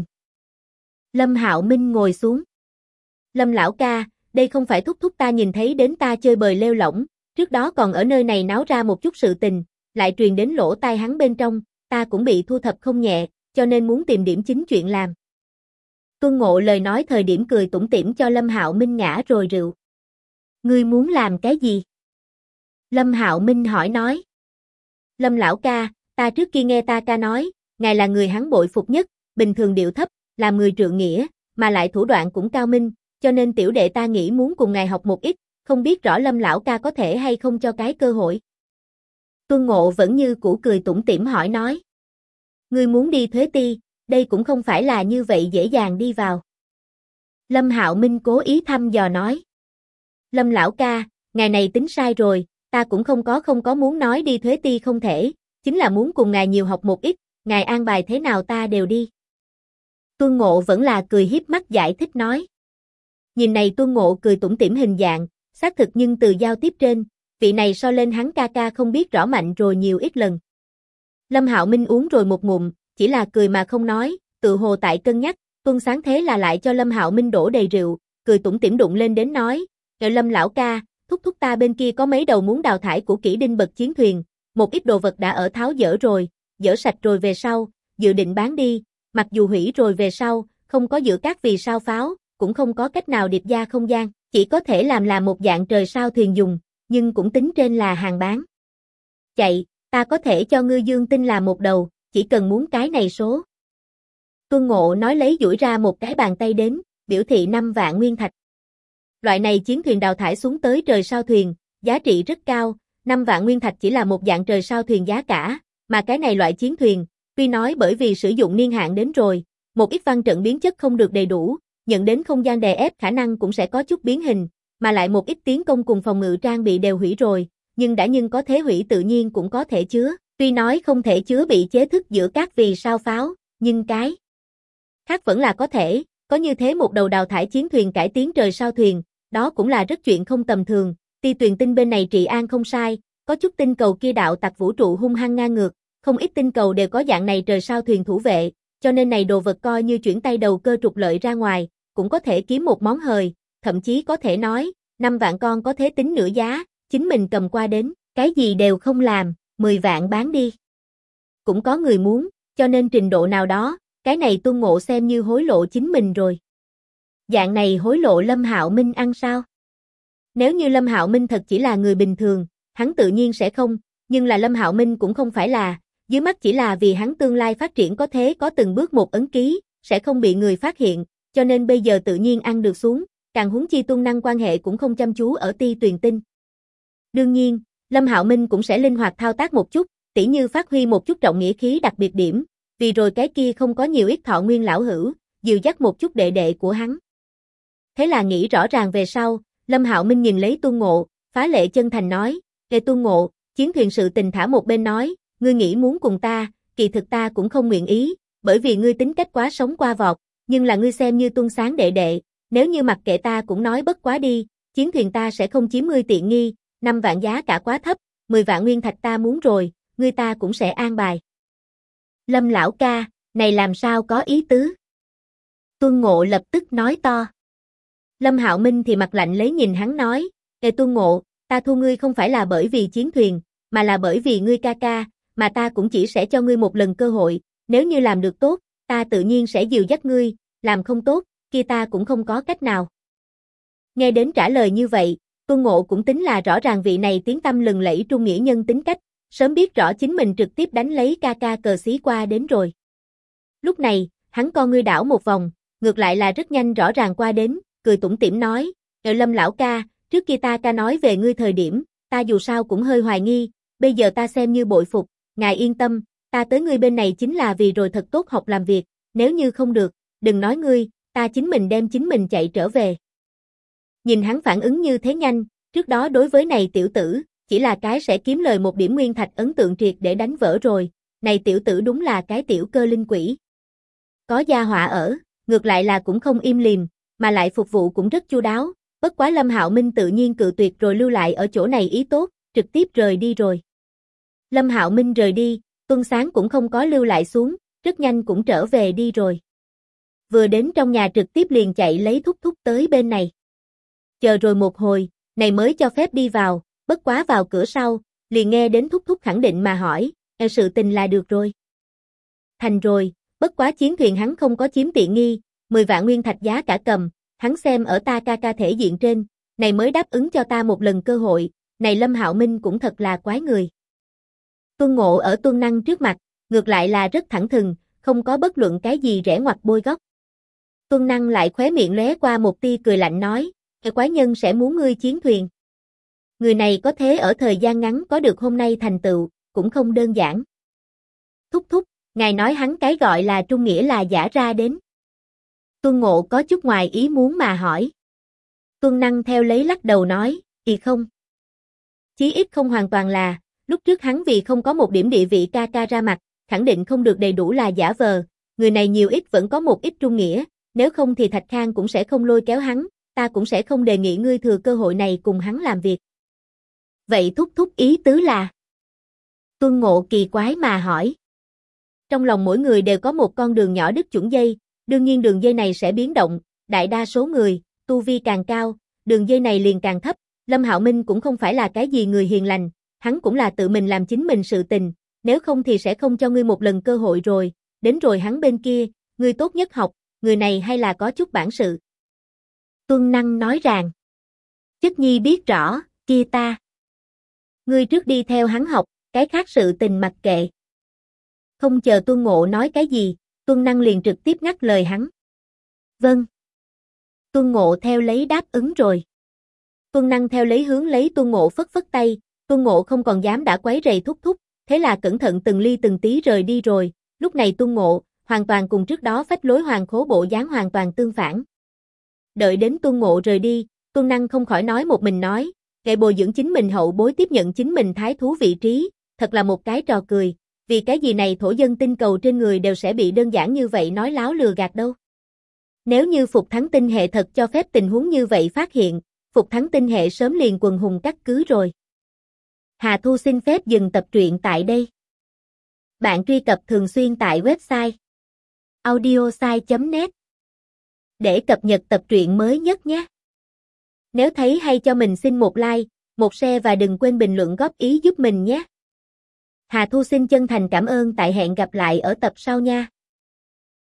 Lâm Hạo Minh ngồi xuống. Lâm lão ca, đây không phải thúc thúc ta nhìn thấy đến ta chơi bời lêu lỏng, trước đó còn ở nơi này náo ra một chút sự tình, lại truyền đến lỗ tai hắn bên trong, ta cũng bị thu thập không nhẹ, cho nên muốn tìm điểm chính chuyện làm. Tuân Ngộ lời nói thời điểm cười tủm tỉm cho Lâm Hạo Minh ngã rồi rượu. Ngươi muốn làm cái gì? Lâm Hạo Minh hỏi nói. Lâm lão ca, ta trước kia nghe ta ca nói, ngài là người hắn bội phục nhất, bình thường điệu thấp, làm người trượng nghĩa, mà lại thủ đoạn cũng cao minh, cho nên tiểu đệ ta nghĩ muốn cùng ngài học một ít, không biết rõ Lâm lão ca có thể hay không cho cái cơ hội. Tuân Ngộ vẫn như cũ cười tủm tỉm hỏi nói. Ngươi muốn đi Thuế Ti, đây cũng không phải là như vậy dễ dàng đi vào. Lâm Hạo Minh cố ý thăm dò nói. Lâm lão ca, ngài này tính sai rồi, ta cũng không có muốn nói đi Thuế Ti không thể, chính là muốn cùng ngài nhiều học một ít, ngài an bài thế nào ta đều đi. Tuân Ngộ vẫn là cười hiếp mắt giải thích nói. Nhìn này Tuân Ngộ cười tủm tỉm hình dạng, xác thực nhưng từ giao tiếp trên, vị này so lên hắn ca ca không biết rõ mạnh rồi nhiều ít lần. Lâm Hạo Minh uống rồi một ngụm, chỉ là cười mà không nói, tự hồ tại cân nhắc, Tuân Sáng thế là lại cho Lâm Hạo Minh đổ đầy rượu, cười tủm tỉm đụng lên đến nói, Lâm lão ca, thúc thúc ta bên kia có mấy đầu muốn đào thải của kỹ đinh bậc chiến thuyền, một ít đồ vật đã ở tháo dỡ rồi, dỡ sạch rồi về sau, dự định bán đi, mặc dù hủy rồi về sau, không có giữa các vì sao pháo, cũng không có cách nào điệp ra không gian, chỉ có thể làm một dạng trời sao thuyền dùng, nhưng cũng tính trên là hàng bán. Chạy, ta có thể cho ngươi Dương Tinh làm một đầu, chỉ cần muốn cái này số. Tuân Ngộ nói lấy duỗi ra một cái bàn tay đến, biểu thị 5 vạn nguyên thạch. Loại này chiến thuyền đào thải xuống tới trời sao thuyền, giá trị rất cao, 5 vạn nguyên thạch chỉ là một dạng trời sao thuyền giá cả, mà cái này loại chiến thuyền, tuy nói bởi vì sử dụng niên hạn đến rồi, một ít văn trận biến chất không được đầy đủ, nhận đến không gian đè ép khả năng cũng sẽ có chút biến hình, mà lại một ít tiến công cùng phòng ngự trang bị đều hủy rồi, nhưng có thế hủy tự nhiên cũng có thể chứa, tuy nói không thể chứa bị chế thức giữa các vì sao pháo, nhưng cái khác vẫn là có thể, có như thế một đầu đào thải chiến thuyền cải tiến trời sao thuyền, đó cũng là rất chuyện không tầm thường, Ti Tuyền Tinh bên này trị an không sai, có chút tinh cầu kia đạo tặc vũ trụ hung hăng ngang ngược, không ít tinh cầu đều có dạng này trời sao thuyền thủ vệ, cho nên này đồ vật coi như chuyển tay đầu cơ trục lợi ra ngoài, cũng có thể kiếm một món hời, thậm chí có thể nói, 5 vạn con có thế tính nửa giá, chính mình cầm qua đến, cái gì đều không làm, 10 vạn bán đi. Cũng có người muốn, cho nên trình độ nào đó, cái này Tuân Ngộ xem như hối lộ chính mình rồi. Dạng này hối lộ Lâm Hạo Minh ăn sao? Nếu như Lâm Hạo Minh thật chỉ là người bình thường, hắn tự nhiên sẽ không, nhưng là Lâm Hạo Minh cũng không phải là, dưới mắt chỉ là vì hắn tương lai phát triển có thế có từng bước một ấn ký, sẽ không bị người phát hiện, cho nên bây giờ tự nhiên ăn được xuống, càng huống chi Tuân Năng quan hệ cũng không chăm chú ở Ti Tuyền Tinh. Đương nhiên, Lâm Hạo Minh cũng sẽ linh hoạt thao tác một chút, tỉ như phát huy một chút trọng nghĩa khí đặc biệt điểm, vì rồi cái kia không có nhiều ít thọ nguyên lão hữu, dìu dắt một chút đệ đệ của hắn. Thế là nghĩ rõ ràng về sau, Lâm Hạo Minh nhìn lấy Tuân Ngộ, phá lệ chân thành nói, "Ê Tuân Ngộ, chiến thuyền sự tình thả một bên nói, ngươi nghĩ muốn cùng ta, kỳ thực ta cũng không nguyện ý, bởi vì ngươi tính cách quá sống qua vọt, nhưng là ngươi xem như Tuân Sáng đệ đệ, nếu như mặc kệ ta cũng nói bất quá đi, chiến thuyền ta sẽ không chiếm ngươi tiện nghi, 5 vạn giá cả quá thấp, 10 vạn nguyên thạch ta muốn rồi, ngươi ta cũng sẽ an bài." Lâm lão ca, này làm sao có ý tứ? Tuân Ngộ lập tức nói to. Lâm Hạo Minh thì mặt lạnh lấy nhìn hắn nói, "Ê Tuân Ngộ, ta thua ngươi không phải là bởi vì chiến thuyền, mà là bởi vì ngươi ca ca, mà ta cũng chỉ sẽ cho ngươi một lần cơ hội, nếu như làm được tốt, ta tự nhiên sẽ dìu dắt ngươi, làm không tốt, kia ta cũng không có cách nào." Nghe đến trả lời như vậy, Tuân Ngộ cũng tính là rõ ràng vị này tiếng tăm lừng lẫy trung nghĩa nhân tính cách, sớm biết rõ chính mình trực tiếp đánh lấy ca ca cờ xí qua đến rồi. Lúc này, hắn con ngươi đảo một vòng, ngược lại là rất nhanh rõ ràng qua đến, cười tủm tỉm nói, Lâm lão ca, trước kia ta ca nói về ngươi thời điểm, ta dù sao cũng hơi hoài nghi, bây giờ ta xem như bội phục, ngài yên tâm, ta tới ngươi bên này chính là vì rồi thật tốt học làm việc, nếu như không được, đừng nói ngươi, ta chính mình đem chính mình chạy trở về." Nhìn hắn phản ứng như thế nhanh, trước đó đối với này tiểu tử, chỉ là cái sẽ kiếm lời một điểm nguyên thạch ấn tượng triệt để đánh vỡ rồi, này tiểu tử đúng là cái tiểu cơ linh quỷ. Có gia họa ở, ngược lại là cũng không im lìm, mà lại phục vụ cũng rất chu đáo, bất quá Lâm Hạo Minh tự nhiên cự tuyệt rồi lưu lại ở chỗ này ý tốt, trực tiếp rời đi rồi. Lâm Hạo Minh rời đi, Tuân Sáng cũng không có lưu lại xuống, rất nhanh cũng trở về đi rồi. Vừa đến trong nhà trực tiếp liền chạy lấy Thúc Thúc tới bên này. Chờ rồi một hồi, này mới cho phép đi vào, bất quá vào cửa sau, liền nghe đến Thúc Thúc khẳng định mà hỏi, sự tình là được rồi. Thành rồi, bất quá chiến thuyền hắn không có chiếm tiện nghi, 10 vạn nguyên thạch giá cả cầm, hắn xem ở ta ca ca thể diện trên, này mới đáp ứng cho ta một lần cơ hội, này Lâm Hạo Minh cũng thật là quái người. Tuân Ngộ ở Tuân Năng trước mặt, ngược lại là rất thẳng thừng, không có bất luận cái gì rẽ ngoặt bôi góc. Tuân Năng lại khóe miệng lóe qua một tia cười lạnh nói, quái nhân sẽ muốn ngươi chiến thuyền. Người này có thế ở thời gian ngắn có được hôm nay thành tựu, cũng không đơn giản. Thúc thúc, ngài nói hắn cái gọi là trung nghĩa là giả ra đến. Tuân Ngộ có chút ngoài ý muốn mà hỏi. Tuân Năng theo lấy lắc đầu nói, không. Chí ít không hoàn toàn là, lúc trước hắn vì không có một điểm địa vị ca ca ra mặt, khẳng định không được đầy đủ là giả vờ, người này nhiều ít vẫn có một ít trung nghĩa, nếu không thì Thạch Khang cũng sẽ không lôi kéo hắn, ta cũng sẽ không đề nghị ngươi thừa cơ hội này cùng hắn làm việc. Vậy thúc thúc ý tứ là? Tuân Ngộ kỳ quái mà hỏi. Trong lòng mỗi người đều có một con đường nhỏ đứt chuẩn dây, đương nhiên đường dây này sẽ biến động, đại đa số người, tu vi càng cao, đường dây này liền càng thấp, Lâm Hạo Minh cũng không phải là cái gì người hiền lành, hắn cũng là tự mình làm chính mình sự tình, nếu không thì sẽ không cho ngươi một lần cơ hội rồi, đến rồi hắn bên kia, ngươi tốt nhất học, người này hay là có chút bản sự. Tuân Năng nói rằng, chất nhi biết rõ, kia ta. Ngươi trước đi theo hắn học, cái khác sự tình mặc kệ. Không chờ Tuân Ngộ nói cái gì, Tuân Năng liền trực tiếp ngắt lời hắn. Vâng. Tuân Ngộ theo lấy đáp ứng rồi. Tuân Năng theo lấy hướng lấy Tuân Ngộ phất phất tay, Tuân Ngộ không còn dám đã quấy rầy thúc thúc, thế là cẩn thận từng ly từng tí rời đi rồi, lúc này Tuân Ngộ, hoàn toàn cùng trước đó phách lối hoàng khố bộ dáng hoàn toàn tương phản. Đợi đến Tuân Ngộ rời đi, Tuân Năng không khỏi nói một mình nói, kệ bồi dưỡng chính mình hậu bối tiếp nhận chính mình thái thú vị trí, thật là một cái trò cười, vì cái gì này thổ dân tinh cầu trên người đều sẽ bị đơn giản như vậy nói láo lừa gạt đâu. Nếu như Phục Thắng tinh hệ thật cho phép tình huống như vậy phát hiện, Phục Thắng tinh hệ sớm liền quần hùng cắt cứ rồi. Hà Thu xin phép dừng tập truyện tại đây. Bạn truy cập thường xuyên tại website audiosai.net để cập nhật tập truyện mới nhất nhé. Nếu thấy hay cho mình xin một like, một share và đừng quên bình luận góp ý giúp mình nhé. Hà Thu xin chân thành cảm ơn, tại hẹn gặp lại ở tập sau nha.